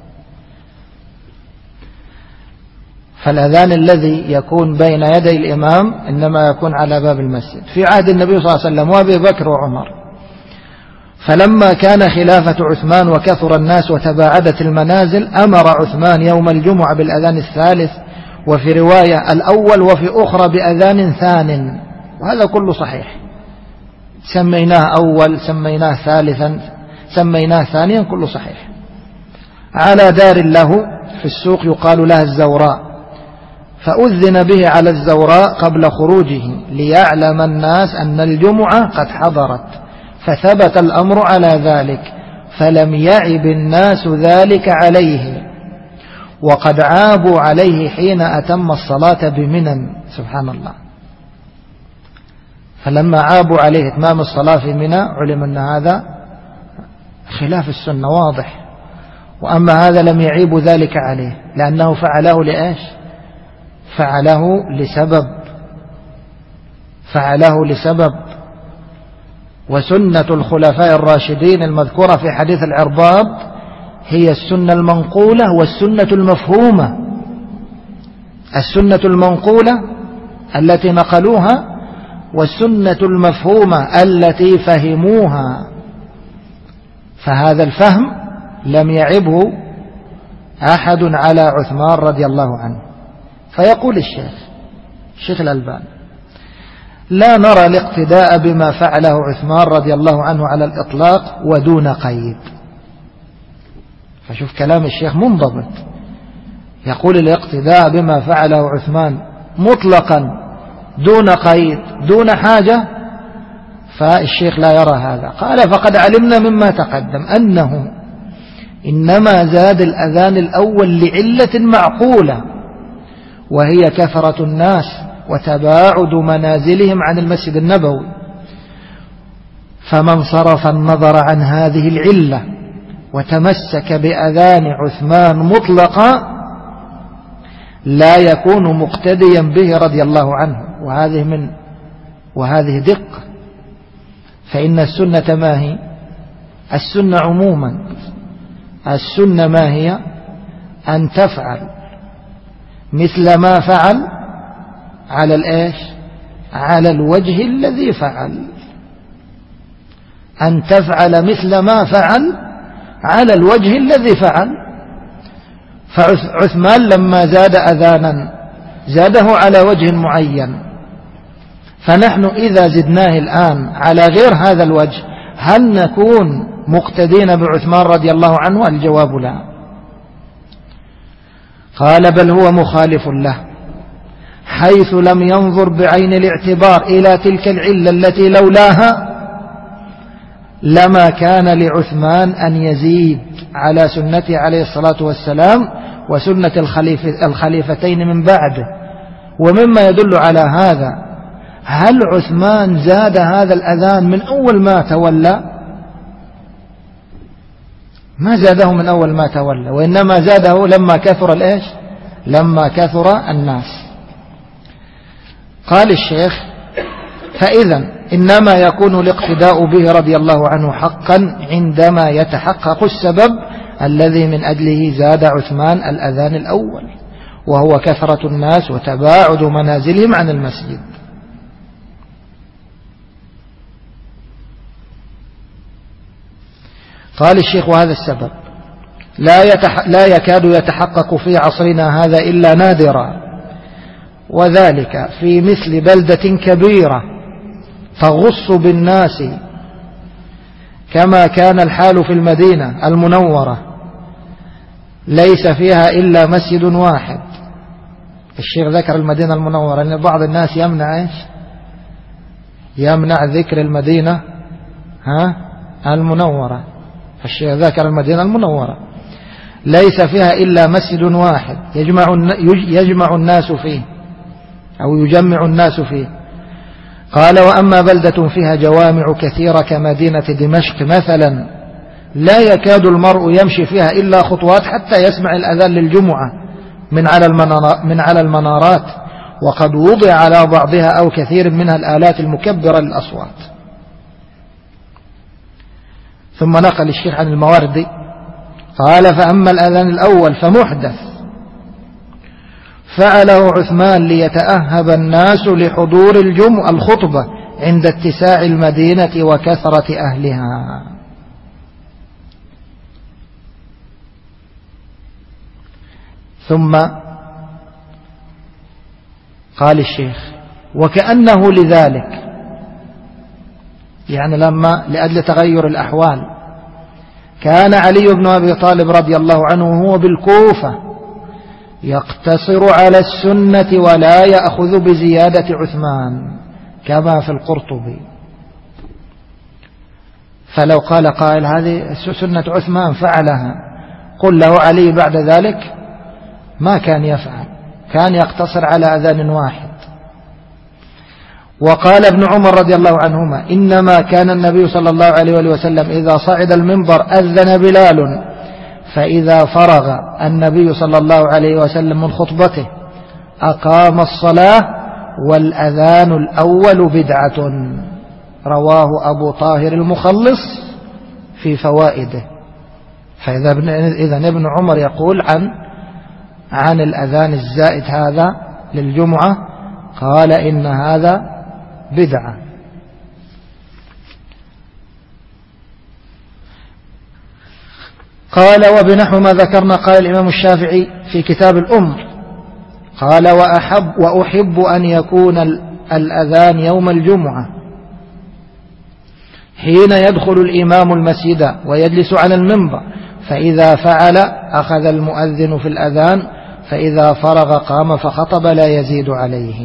فالأذان الذي يكون بين يدي الإمام إنما يكون على باب المسجد في عهد النبي صلى الله عليه وسلم وأبي بكر وعمر. فلما كان خلافة عثمان وكثر الناس وتباعدت المنازل أمر عثمان يوم الجمعة بالأذان الثالث، وفي رواية الأول، وفي أخرى بأذان ثان، وهذا كله صحيح. سميناه أول، سميناه ثالثا، سميناه ثانيا، كله صحيح. على دار له في السوق يقال لها الزوراء، فأذن به على الزوراء قبل خروجه ليعلم الناس أن الجمعة قد حضرت، فثبت الأمر على ذلك، فلم يعب الناس ذلك عليه، وقد عابوا عليه حين أتم الصلاة بمنى. سبحان الله. فلما عابوا عليه إتمام الصلاة في منى علم أن هذا خلاف السنة واضح، وأما هذا لم يعيبوا ذلك عليه، لأنه فعله لإيش؟ فعله لسبب. وسنة الخلفاء الراشدين المذكورة في حديث العرباض هي السنة المنقولة والسنة المفهومة. السنة المنقولة التي نقلوها، والسنة المفهومة التي فهموها، فهذا الفهم لم يعبه أحد على عثمان رضي الله عنه. فيقول الشيخ الألباني: لا نرى الاقتداء بما فعله عثمان رضي الله عنه على الإطلاق ودون قيد. فشوف كلام الشيخ منضبط، يقول الاقتداء بما فعله عثمان مطلقا دون قيد دون حاجة، فالشيخ لا يرى هذا. قال: فقد علمنا مما تقدم أنه إنما زاد الأذان الأول لعلة معقولة، وهي كثرة الناس وتباعد منازلهم عن المسجد النبوي، فمن صرف النظر عن هذه العلة وتمسك بأذان عثمان مطلقا لا يكون مقتديا به رضي الله عنه. وهذه دقة، فإن السنة ما هي؟ السنة عموما، السنة ما هي؟ أن تفعل مثل ما فعل على الإيش؟ على الوجه الذي فعل. أن تفعل مثل ما فعل على الوجه الذي فعل. فعثمان لما زاد أذانا زاده على وجه معين، فنحن إذا زدناه الآن على غير هذا الوجه هل نكون مقتدين بعثمان رضي الله عنه؟ الجواب لا. قال: بل هو مخالف له، حيث لم ينظر بعين الاعتبار إلى تلك العلة التي لولاها لما كان لعثمان أن يزيد على سنته عليه الصلاة والسلام وسنة الخليفتين من بعده. ومما يدل على هذا، هل عثمان زاد هذا الأذان من أول ما تولى؟ ما زاده من أول ما تولى، وإنما زاده لما كثر الإيش؟ لما كثر الناس. قال الشيخ: فإذا إنما يكون الاقتداء به رضي الله عنه حقا عندما يتحقق السبب الذي من أجله زاد عثمان الأذان الأول، وهو كثرة الناس وتباعد منازلهم عن المسجد. قال الشيخ: وهذا السبب لا يكاد يتحقق في عصرنا هذا إلا نادرا، وذلك في مثل بلدة كبيرة تغص بالناس كما كان الحال في المدينة المنورة، ليس فيها إلا مسجد واحد. الشيخ ذكر المدينة المنورة لأن بعض الناس يمنع ذكر المدينة المنورة. الشيخ ذكر المدينة المنورة ليس فيها إلا مسجد واحد يجمع الناس فيه أو يجمع الناس فيه. قال: وأما بلدة فيها جوامع كثيرة كمدينة دمشق مثلا لا يكاد المرء يمشي فيها إلا خطوات حتى يسمع الأذان للجمعة من على المنارات، وقد وضع على بعضها أو كثير منها الآلات المكبرة للأصوات. ثم نقل الشيخ عن المواردي قال: فأما الأذان الأول فمحدث فعله عثمان ليتأهب الناس لحضور الخطبة عند اتساع المدينة وكثرة أهلها. ثم قال الشيخ: وكأنه لذلك، يعني لما لأجل تغير الأحوال كان علي بن أبي طالب رضي الله عنه وهو بالكوفة يقتصر على السنة ولا يأخذ بزيادة عثمان كما في القرطبي. فلو قال قائل هذه سنة عثمان فعلها، قل له علي بعد ذلك ما كان يفعل، كان يقتصر على أذان واحد. وقال ابن عمر رضي الله عنهما: إنما كان النبي صلى الله عليه وسلم إذا صعد المنبر أذن بلال، فإذا فرغ النبي صلى الله عليه وسلم من خطبته أقام الصلاة، والأذان الأول بدعة. رواه أبو طاهر المخلص في فوائده. فإذا ابن عمر يقول عن الأذان الزائد هذا للجمعة، قال إن هذا بدعة. قال: وبنحو ما ذكرنا قال الإمام الشافعي في كتاب الأم، قال: وأحب أن يكون الأذان يوم الجمعة حين يدخل الإمام المسجد ويجلس على المنبر، فإذا فعل أخذ المؤذن في الأذان، فإذا فرغ قام فخطب لا يزيد عليه.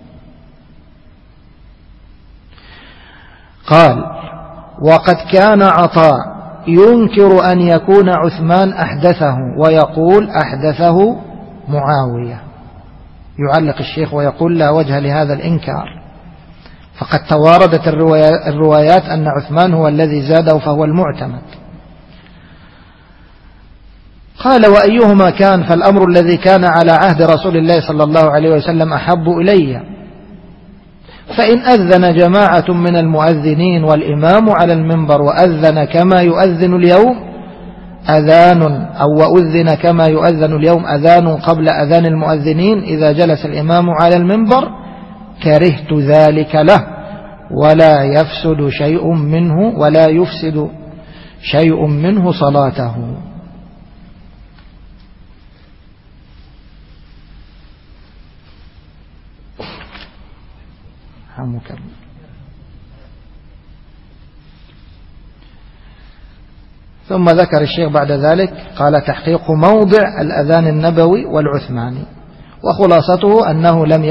قال: وقد كان عطاء ينكر أن يكون عثمان أحدثه، ويقول أحدثه معاوية. يعلق الشيخ ويقول: لا وجه لهذا الإنكار، فقد تواردت الروايات أن عثمان هو الذي زاده فهو المعتمد. قال: وأيهما كان، فالأمر الذي كان على عهد رسول الله صلى الله عليه وسلم أحب إلي، فإن أذن جماعة من المؤذنين والإمام على المنبر وأذن كما يؤذن اليوم أذان، أو وأذن كما يؤذن اليوم أذان قبل أذان المؤذنين إذا جلس الإمام على المنبر، كرهت ذلك له، ولا يفسد شيء منه صلاته. ثم ذكر الشيخ بعد ذلك قال: تحقيق موضع الأذان النبوي والعثماني، وخلاصته أنه لم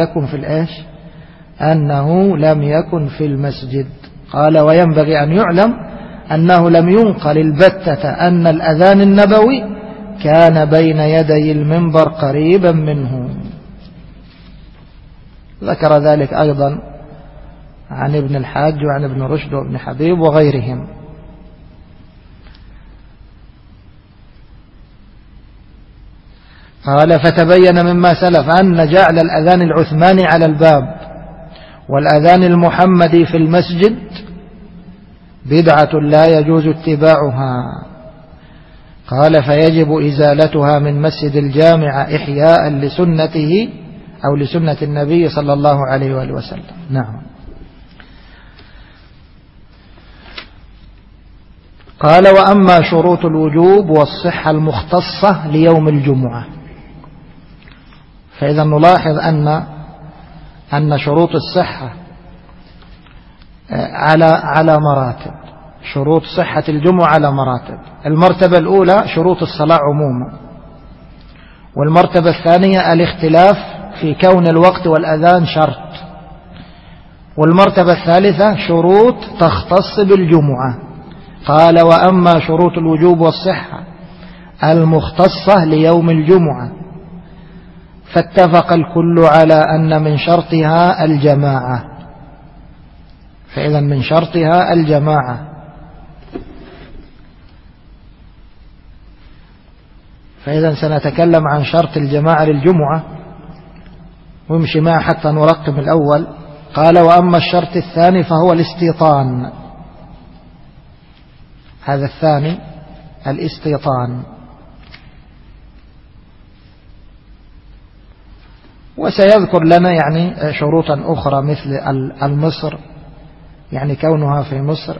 يكن في المسجد. قال: وينبغي أن يعلم أنه لم ينقل البتة أن الأذان النبوي كان بين يدي المنبر قريبا منه. ذكر ذلك أيضا عن ابن الحاج وعن ابن رشد وابن حبيب وغيرهم. قال: فتبين مما سلف أن جعل الأذان العثماني على الباب والأذان المحمدي في المسجد بدعة لا يجوز اتباعها. قال: فيجب إزالتها من مسجد الجامع إحياء لسنته أو لسنة النبي صلى الله عليه وآله وسلم. نعم. قال: وأما شروط الوجوب والصحة المختصة ليوم الجمعة، فإذا نلاحظ أن شروط الصحة على مراتب. شروط صحة الجمعة على مراتب. المرتبة الأولى شروط الصلاة عموما، والمرتبة الثانية الاختلاف في كون الوقت والأذان شرط، والمرتبة الثالثة شروط تختص بالجمعة. قال: وأما شروط الوجوب والصحة المختصة ليوم الجمعة فاتفق الكل على أن من شرطها الجماعة. فإذا من شرطها الجماعة. فإذا سنتكلم عن شرط الجماعة للجمعة ويمشي معه حتى نرقم الأول. قال: وأما الشرط الثاني فهو الاستيطان. هذا الثاني الاستيطان. وسيذكر لنا يعني شروطا أخرى مثل المصر، يعني كونها في مصر،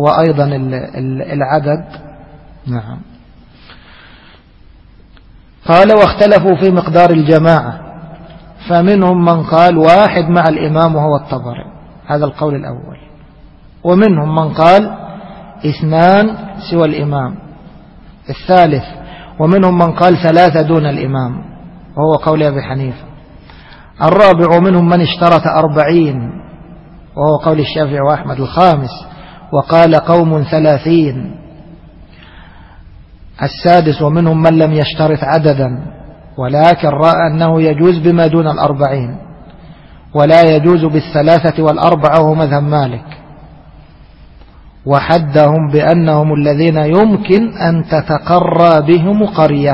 وأيضا العدد. نعم. قال واختلفوا في مقدار الجماعة، فمنهم من قال 1 مع الإمام وهو الطبري، هذا القول الأول. ومنهم من قال 2 سوى الإمام الثالث. ومنهم من قال 3 دون الإمام وهو قول أبي حنيفة الرابع. ومنهم من اشترط 40 وهو قول الشافعي وأحمد الخامس. وقال قوم 30 السادس. ومنهم من لم يشترط عددا ولكن رأى أنه يجوز بما دون 40 ولا يجوز 3 و4 وهو مذهب مالك، وحدهم بأنهم الذين يمكن أن تتقرى بهم قرية،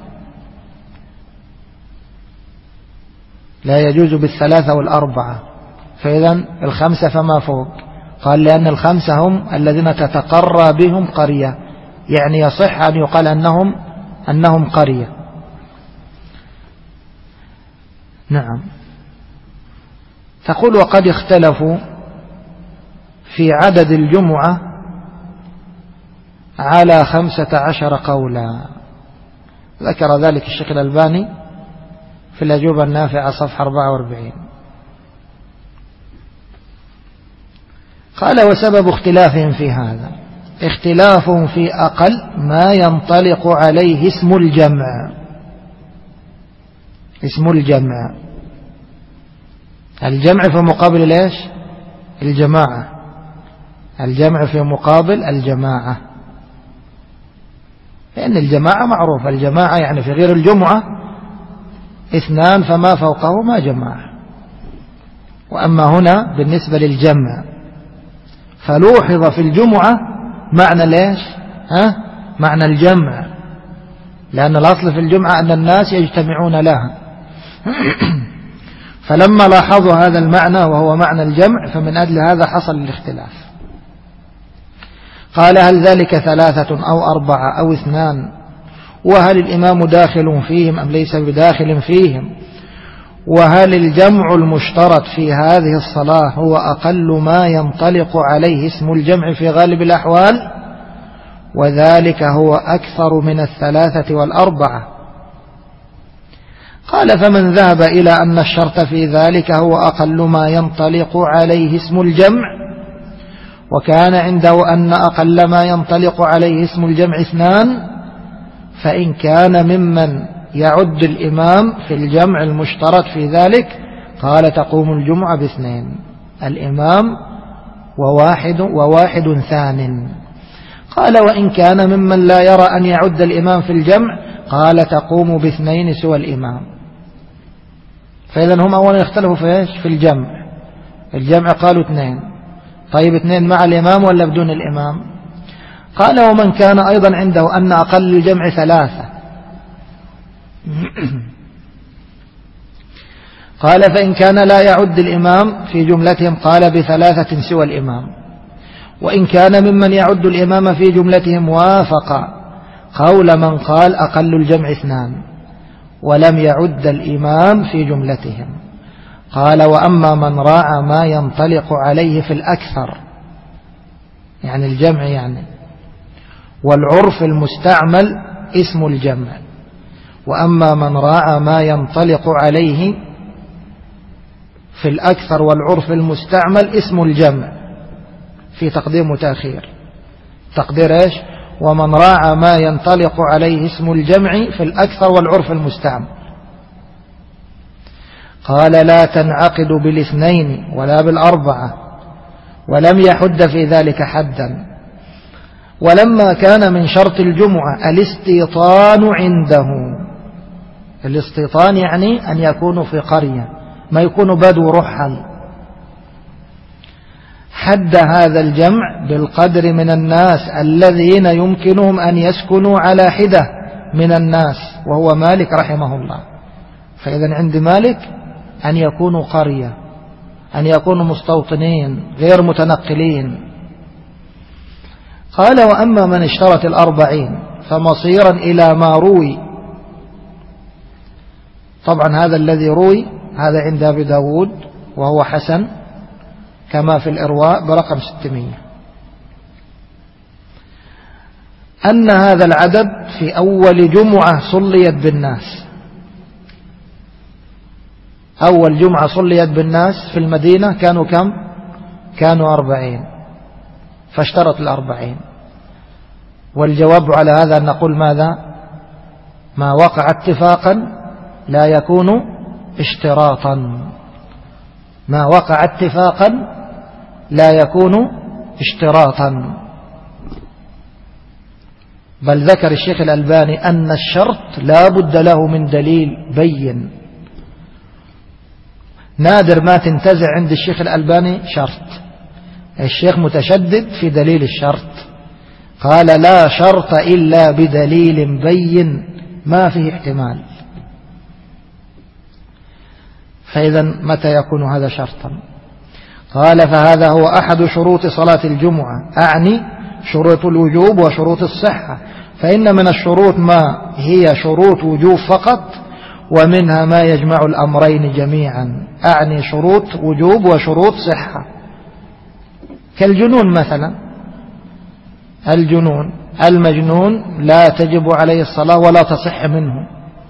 لا يجوز 3 و4. فإذا 5 فما فوق. قال لأن 5 هم الذين تتقرى بهم قرية، يعني يصح أن يقال أنهم قرية. نعم. تقول وقد اختلفوا في عدد الجمعة على 15 قولا. ذكر ذلك الشيخ الألباني في الأجوبة النافعة صفحة 44. قال وسبب اختلافهم في هذا اختلافهم في أقل ما ينطلق عليه اسم الجمع. اسم الجمع، الجمع في مقابل ليش؟ الجماعة. الجمع في مقابل الجماعة، لأن الجماعة معروفة. الجماعة يعني في غير الجمعة 2 فما فوقه ما جماعة. وأما هنا بالنسبة للجمع فلوحظ في الجمعة معنى ليش؟ معنى الجمع، لأن الأصل في الجمعة أن الناس يجتمعون لها. فلما لاحظوا هذا المعنى وهو معنى الجمع فمن أجل هذا حصل الاختلاف. قال هل ذلك 3 أو 4 أو 2؟ وهل الإمام داخل فيهم أم ليس بداخل فيهم؟ وهل الجمع المشترط في هذه الصلاة هو أقل ما ينطلق عليه اسم الجمع في غالب الأحوال؟ وذلك هو أكثر من 3 و4. قال فمن ذهب إلى أن الشرط في ذلك هو أقل ما ينطلق عليه اسم الجمع، وكان عنده أن أقل ما ينطلق عليه اسم الجمع 2، فإن كان ممن يعد الإمام في الجمع المشترط في ذلك قال تقوم الجمعة ب2 الإمام وواحد ثان. قال وإن كان ممن لا يرى أن يعد الإمام في الجمع قال تقوم ب2 سوى الإمام. فإذا هم أولا اختلفوا في إيش؟ في الجمع. الجمع قالوا 2. طيب 2 مع الإمام ولا بدون الإمام؟ قال ومن كان أيضا عنده أن أقل الجمع 3 قال فإن كان لا يعد الإمام في جملتهم قال ب3 سوى الإمام. وإن كان ممن يعد الإمام في جملتهم وافق قول من قال أقل الجمع 2 ولم يعد الإمام في جملتهم. قال وأما من راعى ما ينطلق عليه في الأكثر يعني الجمع يعني والعرف المستعمل اسم الجمع، وأما من راعى ما ينطلق عليه في الأكثر والعرف المستعمل اسم الجمع في تقديم وتأخير. تقدير إيش؟ ومن راعى ما ينطلق عليه اسم الجمع في الأكثر والعرف المستعمل. قال لا تنعقد ب2 ولا ب4 ولم يحد في ذلك حدا. ولما كان من شرط الجمعة الاستيطان عنده، الاستيطان يعني أن يكونوا في قرية ما يكونوا بدو رحل، حد هذا الجمع بالقدر من الناس الذين يمكنهم أن يسكنوا على حدة من الناس وهو مالك رحمه الله. فإذا عند مالك أن يكونوا قرية، أن يكونوا مستوطنين غير متنقلين. قال وأما من اشترط 40 فمصيرا إلى ما روي. طبعا هذا الذي روي هذا عند أبي داود وهو حسن كما في الإرواء برقم 600. أن هذا العدد في أول جمعة صليت بالناس، أول جمعة صليت بالناس في المدينة كانوا كم؟ كانوا 40، فاشترط 40. والجواب على هذا أن نقول ماذا؟ ما وقع اتفاقا لا يكون اشتراطا، ما وقع اتفاقا لا يكون اشتراطا. بل ذكر الشيخ الألباني أن الشرط لا بد له من دليل بين. نادر ما تنتزع عند الشيخ الألباني شرط، الشيخ متشدد في دليل الشرط، قال لا شرط إلا بدليل بين ما فيه احتمال. فإذا متى يكون هذا شرطا؟ قال فهذا هو أحد شروط صلاة الجمعة، أعني شروط الوجوب وشروط الصحة، فإن من الشروط ما هي شروط وجوب فقط، ومنها ما يجمع الأمرين جميعا، أعني شروط وجوب وشروط صحة. كالجنون مثلا، الجنون المجنون لا تجب عليه الصلاة ولا تصح منه،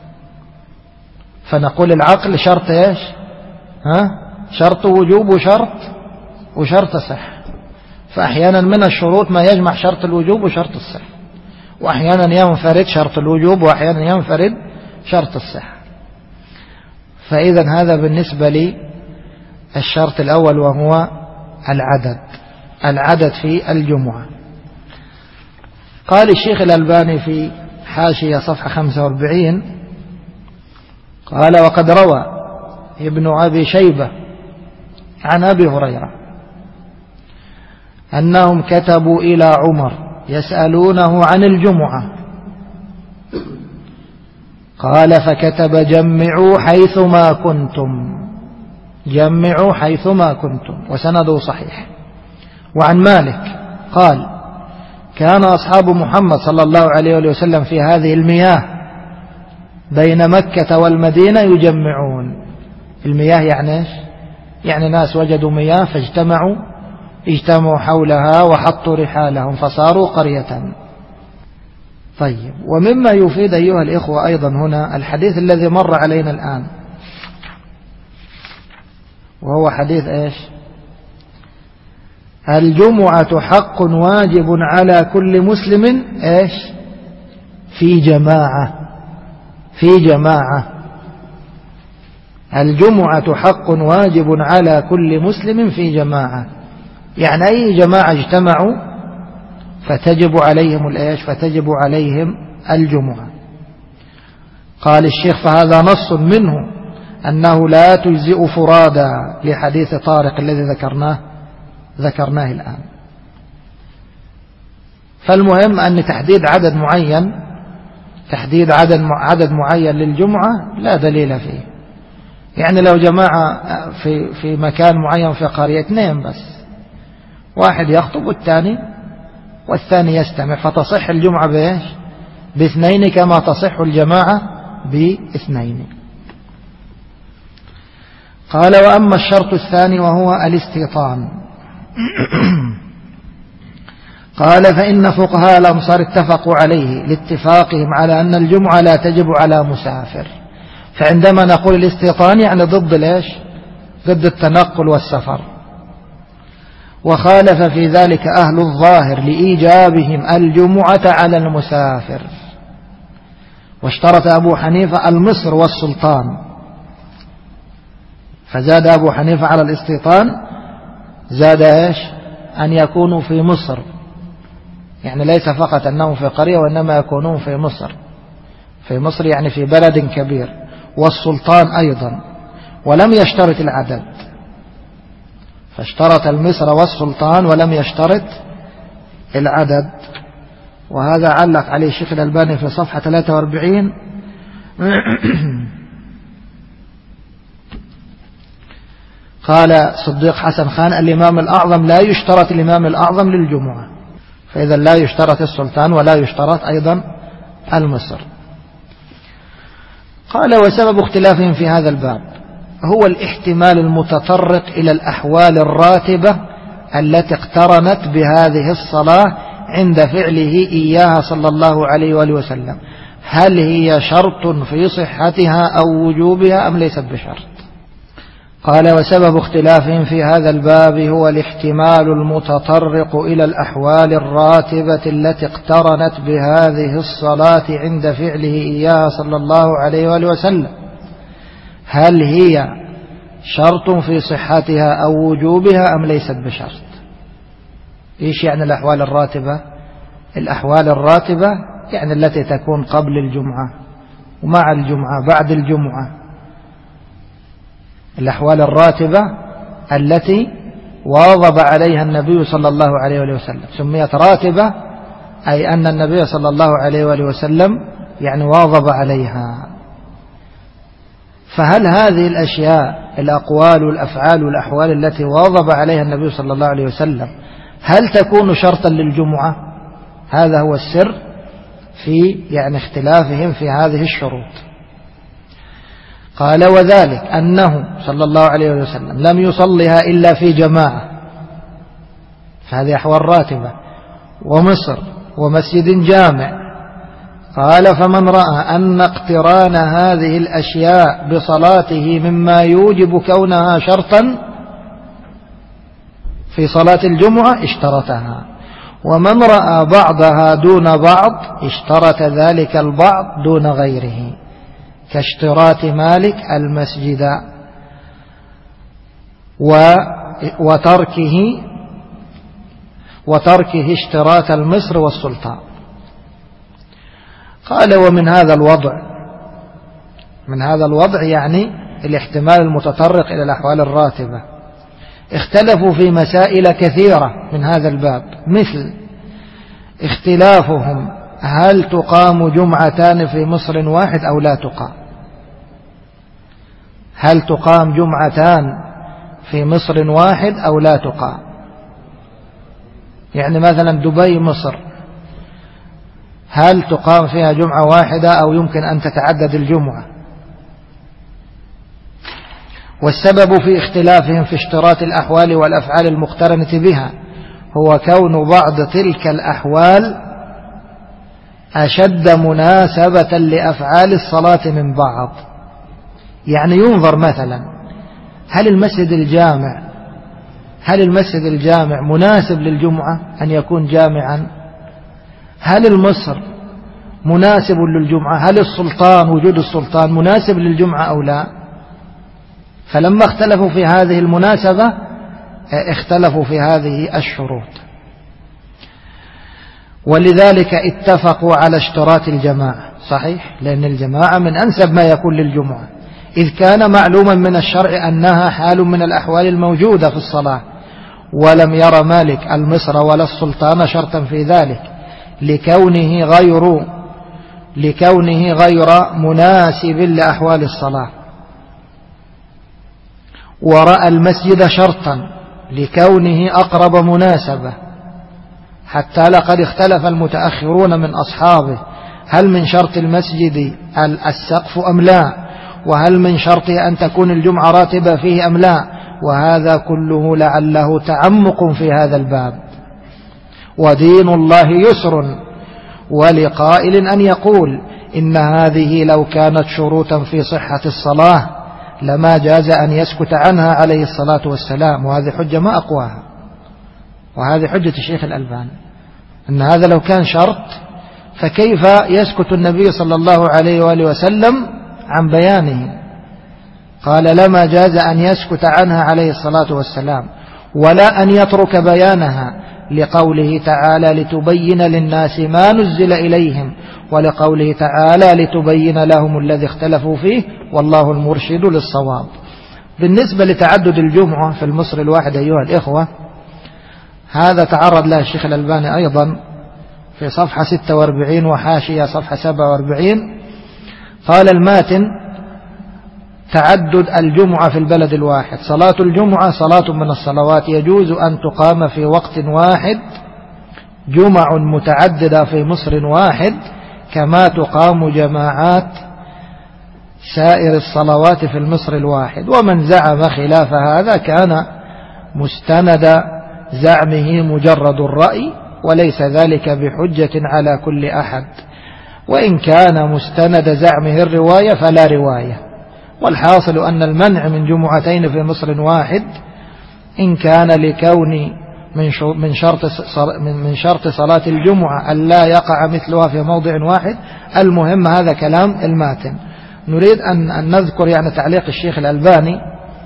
فنقول العقل شرط ايش؟ شرط وجوب وشرط صح. فأحيانا من الشروط ما يجمع شرط الوجوب وشرط الصح، وأحيانا ينفرد شرط الوجوب وأحيانا ينفرد شرط الصح. فإذا هذا بالنسبة لي الشرط الأول، وهو العدد في الجمعة. قال الشيخ الألباني في حاشية صفحة 45 قال وقد روى ابن أبي شيبة عن أبي هريرة أنهم كتبوا إلى عمر يسألونه عن الجمعة، قال فكتب جمعوا حيثما كنتم، جمعوا حيثما كنتم، وسنده صحيح. وعن مالك قال كان أصحاب محمد صلى الله عليه وسلم في هذه المياه بين مكة والمدينة يجمعون. المياه يعني ايش؟ يعني ناس وجدوا مياه فاجتمعوا حولها وحطوا رحالهم فصاروا قرية. طيب، ومما يفيد أيها الإخوة أيضا هنا الحديث الذي مر علينا الآن، وهو حديث ايش؟ الجمعة حق واجب على كل مسلم ايش؟ في جماعة. الجمعة حق واجب على كل مسلم في جماعة، يعني أي جماعة اجتمعوا فتجب عليهم الإيش؟ فتجب عليهم الجمعة. قال الشيخ فهذا نص منه أنه لا تجزئ فرادا لحديث طارق الذي ذكرناه الآن. فالمهم أن تحديد عدد معين للجمعة لا دليل فيه. يعني لو جماعة في مكان معين في قرية 2 بس، واحد يخطب والثاني يستمع، فتصح الجمعة بإيش؟ ب2 كما تصح الجماعة ب2. قال وأما الشرط الثاني وهو الاستيطان قال فإن فقهاء الأمصار اتفقوا عليه لاتفاقهم على أن الجمعة لا تجب على مسافر. فعندما نقول الاستيطان يعني ضد التنقل والسفر. وخالف في ذلك أهل الظاهر لإيجابهم الجمعة على المسافر. واشترط أبو حنيفة المصر والسلطان، فزاد أبو حنيفة على الاستيطان، زاد ايش؟ أن يكونوا في مصر، يعني ليس فقط أنهم في قرية وإنما يكونون في مصر يعني في بلد كبير، والسلطان أيضا، ولم يشترط العدد، فاشترط المصر والسلطان ولم يشترط العدد. وهذا علق عليه الشيخ الألباني في صفحة 43 قال صديق حسن خان الإمام الأعظم لا يشترط الإمام الأعظم للجمعة، فإذا لا يشترط السلطان ولا يشترط أيضا المصر. قال وسبب اختلافهم في هذا الباب هو الاحتمال المتطرق إلى الأحوال الراتبة التي اقترنت بهذه الصلاة عند فعله إياها صلى الله عليه وآله وسلم، هل هي شرط في صحتها أو وجوبها أم ليست بشرط؟ قال: وسبب اختلافهم في هذا الباب هو الاحتمال المتطرق إلى الأحوال الراتبة التي اقترنت بهذه الصلاة عند فعله إياها صلى الله عليه وآله وسلم، هل هي شرط في صحتها أو وجوبها أم ليست بشرط؟ إيش يعني الأحوال الراتبة؟ الأحوال الراتبة يعني التي تكون قبل الجمعة ومع الجمعة بعد الجمعة. الأحوال الراتبة التي واظب عليها النبي صلى الله عليه وآله وسلم سميت راتبة، أي أن النبي صلى الله عليه وآله وسلم يعني واظب عليها. فهل هذه الأشياء الأقوال والأفعال والأحوال التي واظب عليها النبي صلى الله عليه وسلم هل تكون شرطا للجمعة؟ هذا هو السر في يعني اختلافهم في هذه الشروط. قال: وذلك أنه صلى الله عليه وسلم لم يصلها إلا في جماعة، فهذه أحوال راتبة، ومصر ومسجد جامع. قال: فمن رأى أن اقتران هذه الأشياء بصلاته مما يوجب كونها شرطا في صلاة الجمعة اشترطها، ومن رأى بعضها دون بعض اشترط ذلك البعض دون غيره، كاشتراط مالك المسجد وتركه اشتراط المصر والسلطان. قال: ومن هذا الوضع يعني الاحتمال المتطرق إلى الأحوال الراتبة اختلفوا في مسائل كثيرة من هذا الباب، مثل اختلافهم هل تقام جمعتان في مصر واحد أو لا تقام؟ هل تقام جمعتان في مصر واحد أو لا تقام؟ يعني مثلا دبي مصر، هل تقام فيها جمعة واحدة أو يمكن أن تتعدد الجمعة؟ والسبب في اختلافهم في اشتراط الأحوال والأفعال المقترنة بها هو كون بعض تلك الأحوال أشد مناسبة لأفعال الصلاة من بعض. يعني ينظر مثلا هل المسجد الجامع مناسب للجمعة أن يكون جامعا؟ هل المصر مناسب للجمعة؟ هل وجود السلطان مناسب للجمعة أو لا؟ فلما اختلفوا في هذه المناسبة اختلفوا في هذه الشروط، ولذلك اتفقوا على اشتراط الجماعة. صحيح، لأن الجماعة من أنسب ما يكون للجمعة، إذ كان معلوما من الشرع أنها حال من الأحوال الموجودة في الصلاة، ولم ير مالك المصر ولا السلطان شرطا في ذلك لكونه غير مناسب لأحوال الصلاة. ورأى المسجد شرطا لكونه أقرب مناسبة، حتى لقد اختلف المتأخرون من أصحابه هل من شرط المسجد السقف أم لا، وهل من شرطه أن تكون الجمعة راتبة فيه أم لا، وهذا كله لعله تعمق في هذا الباب. ودين الله يسر، ولقائل أن يقول إن هذه لو كانت شروطا في صحة الصلاة لما جاز أن يسكت عنها عليه الصلاة والسلام، وهذه حجة ما أقواها، وهذه حجة الشيخ الألباني، أن هذا لو كان شرط فكيف يسكت النبي صلى الله عليه وآله وسلم عن بيانه؟ قال: لما جاز أن يسكت عنها عليه الصلاة والسلام ولا أن يترك بيانها، لقوله تعالى: لتبين للناس ما نزل إليهم، ولقوله تعالى: لتبين لهم الذي اختلفوا فيه والله المرشد للصواب. بالنسبة لتعدد الجمعة في المصر الواحد أيها الإخوة، هذا تعرض له الشيخ الألباني أيضا في صفحة 46 وحاشية صفحة 47. قال الماتن: تعدد الجمعة في البلد الواحد: صلاة الجمعة صلاة من الصلوات يجوز أن تقام في وقت واحد جمع متعددة في مصر واحد، كما تقام جماعات سائر الصلوات في المصر الواحد. ومن زعم خلاف هذا كان مستند زعمه مجرد الرأي وليس ذلك بحجة على كل أحد، وإن كان مستند زعمه الرواية فلا رواية. والحاصل أن المنع من جمعتين في مصر واحد إن كان لكون من شرط صلاة الجمعة أن لا يقع مثلها في موضع واحد. المهم هذا كلام الماتن. نريد أن نذكر يعني تعليق الشيخ الألباني.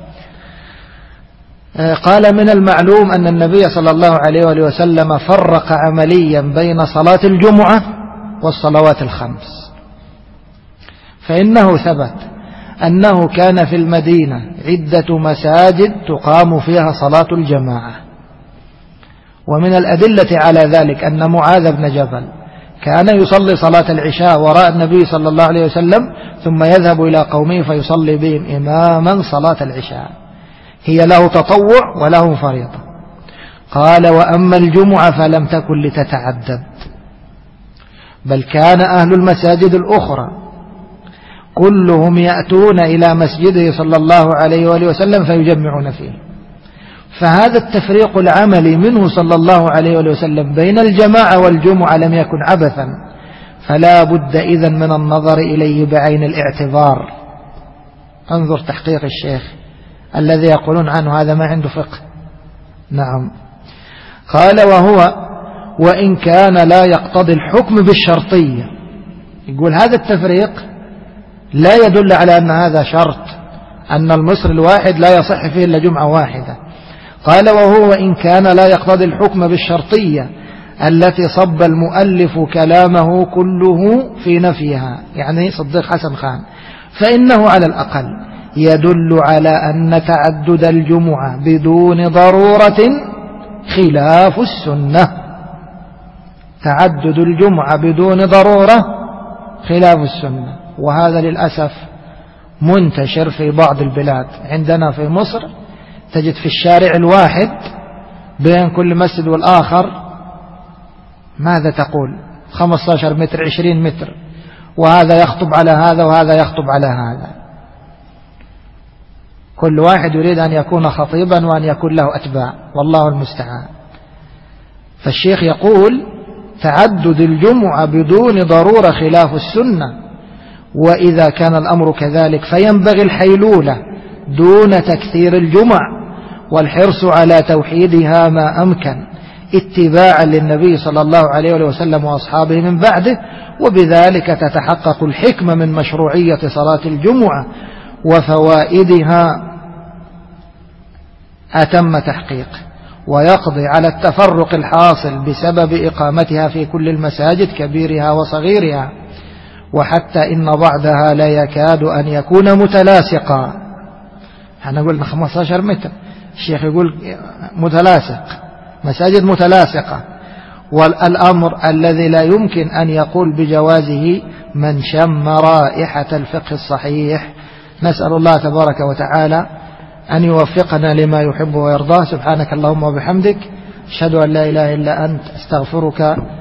قال: من المعلوم أن النبي صلى الله عليه وآله وسلم فرق عمليا بين صلاة الجمعة والصلوات الخمس، فإنه ثبت أنه كان في المدينة عدة مساجد تقام فيها صلاة الجماعة. ومن الأدلة على ذلك أن معاذ بن جبل كان يصلي صلاة العشاء وراء النبي صلى الله عليه وسلم، ثم يذهب إلى قومه فيصلي بهم إماما صلاة العشاء، هي له تطوع وله فريضة. قال: وأما الجمعة فلم تكن لتتعدد، بل كان أهل المساجد الأخرى كلهم يأتون إلى مسجده صلى الله عليه وآله وسلم فيجمعون فيه. فهذا التفريق العملي منه صلى الله عليه وآله وسلم بين الجماعة والجمعة لم يكن عبثا، فلا بد إذن من النظر إليه بعين الاعتبار. انظر تحقيق الشيخ الذي يقولون عنه هذا ما عنده فقه. نعم. قال: وإن كان لا يقتضي الحكم بالشرطية. يقول هذا التفريق لا يدل على أن هذا شرط، أن المصر الواحد لا يصح فيه إلا جمعة واحدة. قال: وإن كان لا يقتضي الحكم بالشرطية التي صب المؤلف كلامه كله في نفيها، يعني صديق حسن خان، فإنه على الأقل يدل على أن تعدد الجمعة بدون ضرورة خلاف السنة. تعدد الجمعة بدون ضرورة خلاف السنة، وهذا للأسف منتشر في بعض البلاد. عندنا في مصر تجد في الشارع الواحد بين كل مسجد والآخر ماذا تقول 15 متر 20 متر، وهذا يخطب على هذا وهذا يخطب على هذا. كل واحد يريد أن يكون خطيبا وأن يكون له أتباع، والله المستعان. فالشيخ يقول: تعدد الجمعة بدون ضرورة خلاف السنة، وإذا كان الأمر كذلك فينبغي الحيلولة دون تكثير الجمع، والحرص على توحيدها ما أمكن اتباعا للنبي صلى الله عليه وسلم وأصحابه من بعده، وبذلك تتحقق الحكمة من مشروعية صلاة الجمعة وفوائدها أتم تحقيق، ويقضي على التفرق الحاصل بسبب إقامتها في كل المساجد كبيرها وصغيرها، وحتى إن بعضها لا يكاد أن يكون متلاصقا. احنا قلنا 15 متر، الشيخ يقول متلاصق، مساجد متلاصقة. والأمر الذي لا يمكن أن يقول بجوازه من شم رائحة الفقه الصحيح. نسأل الله تبارك وتعالى أن يوفقنا لما يحب ويرضاه. سبحانك اللهم وبحمدك، أشهد أن لا إله إلا أنت، أستغفرك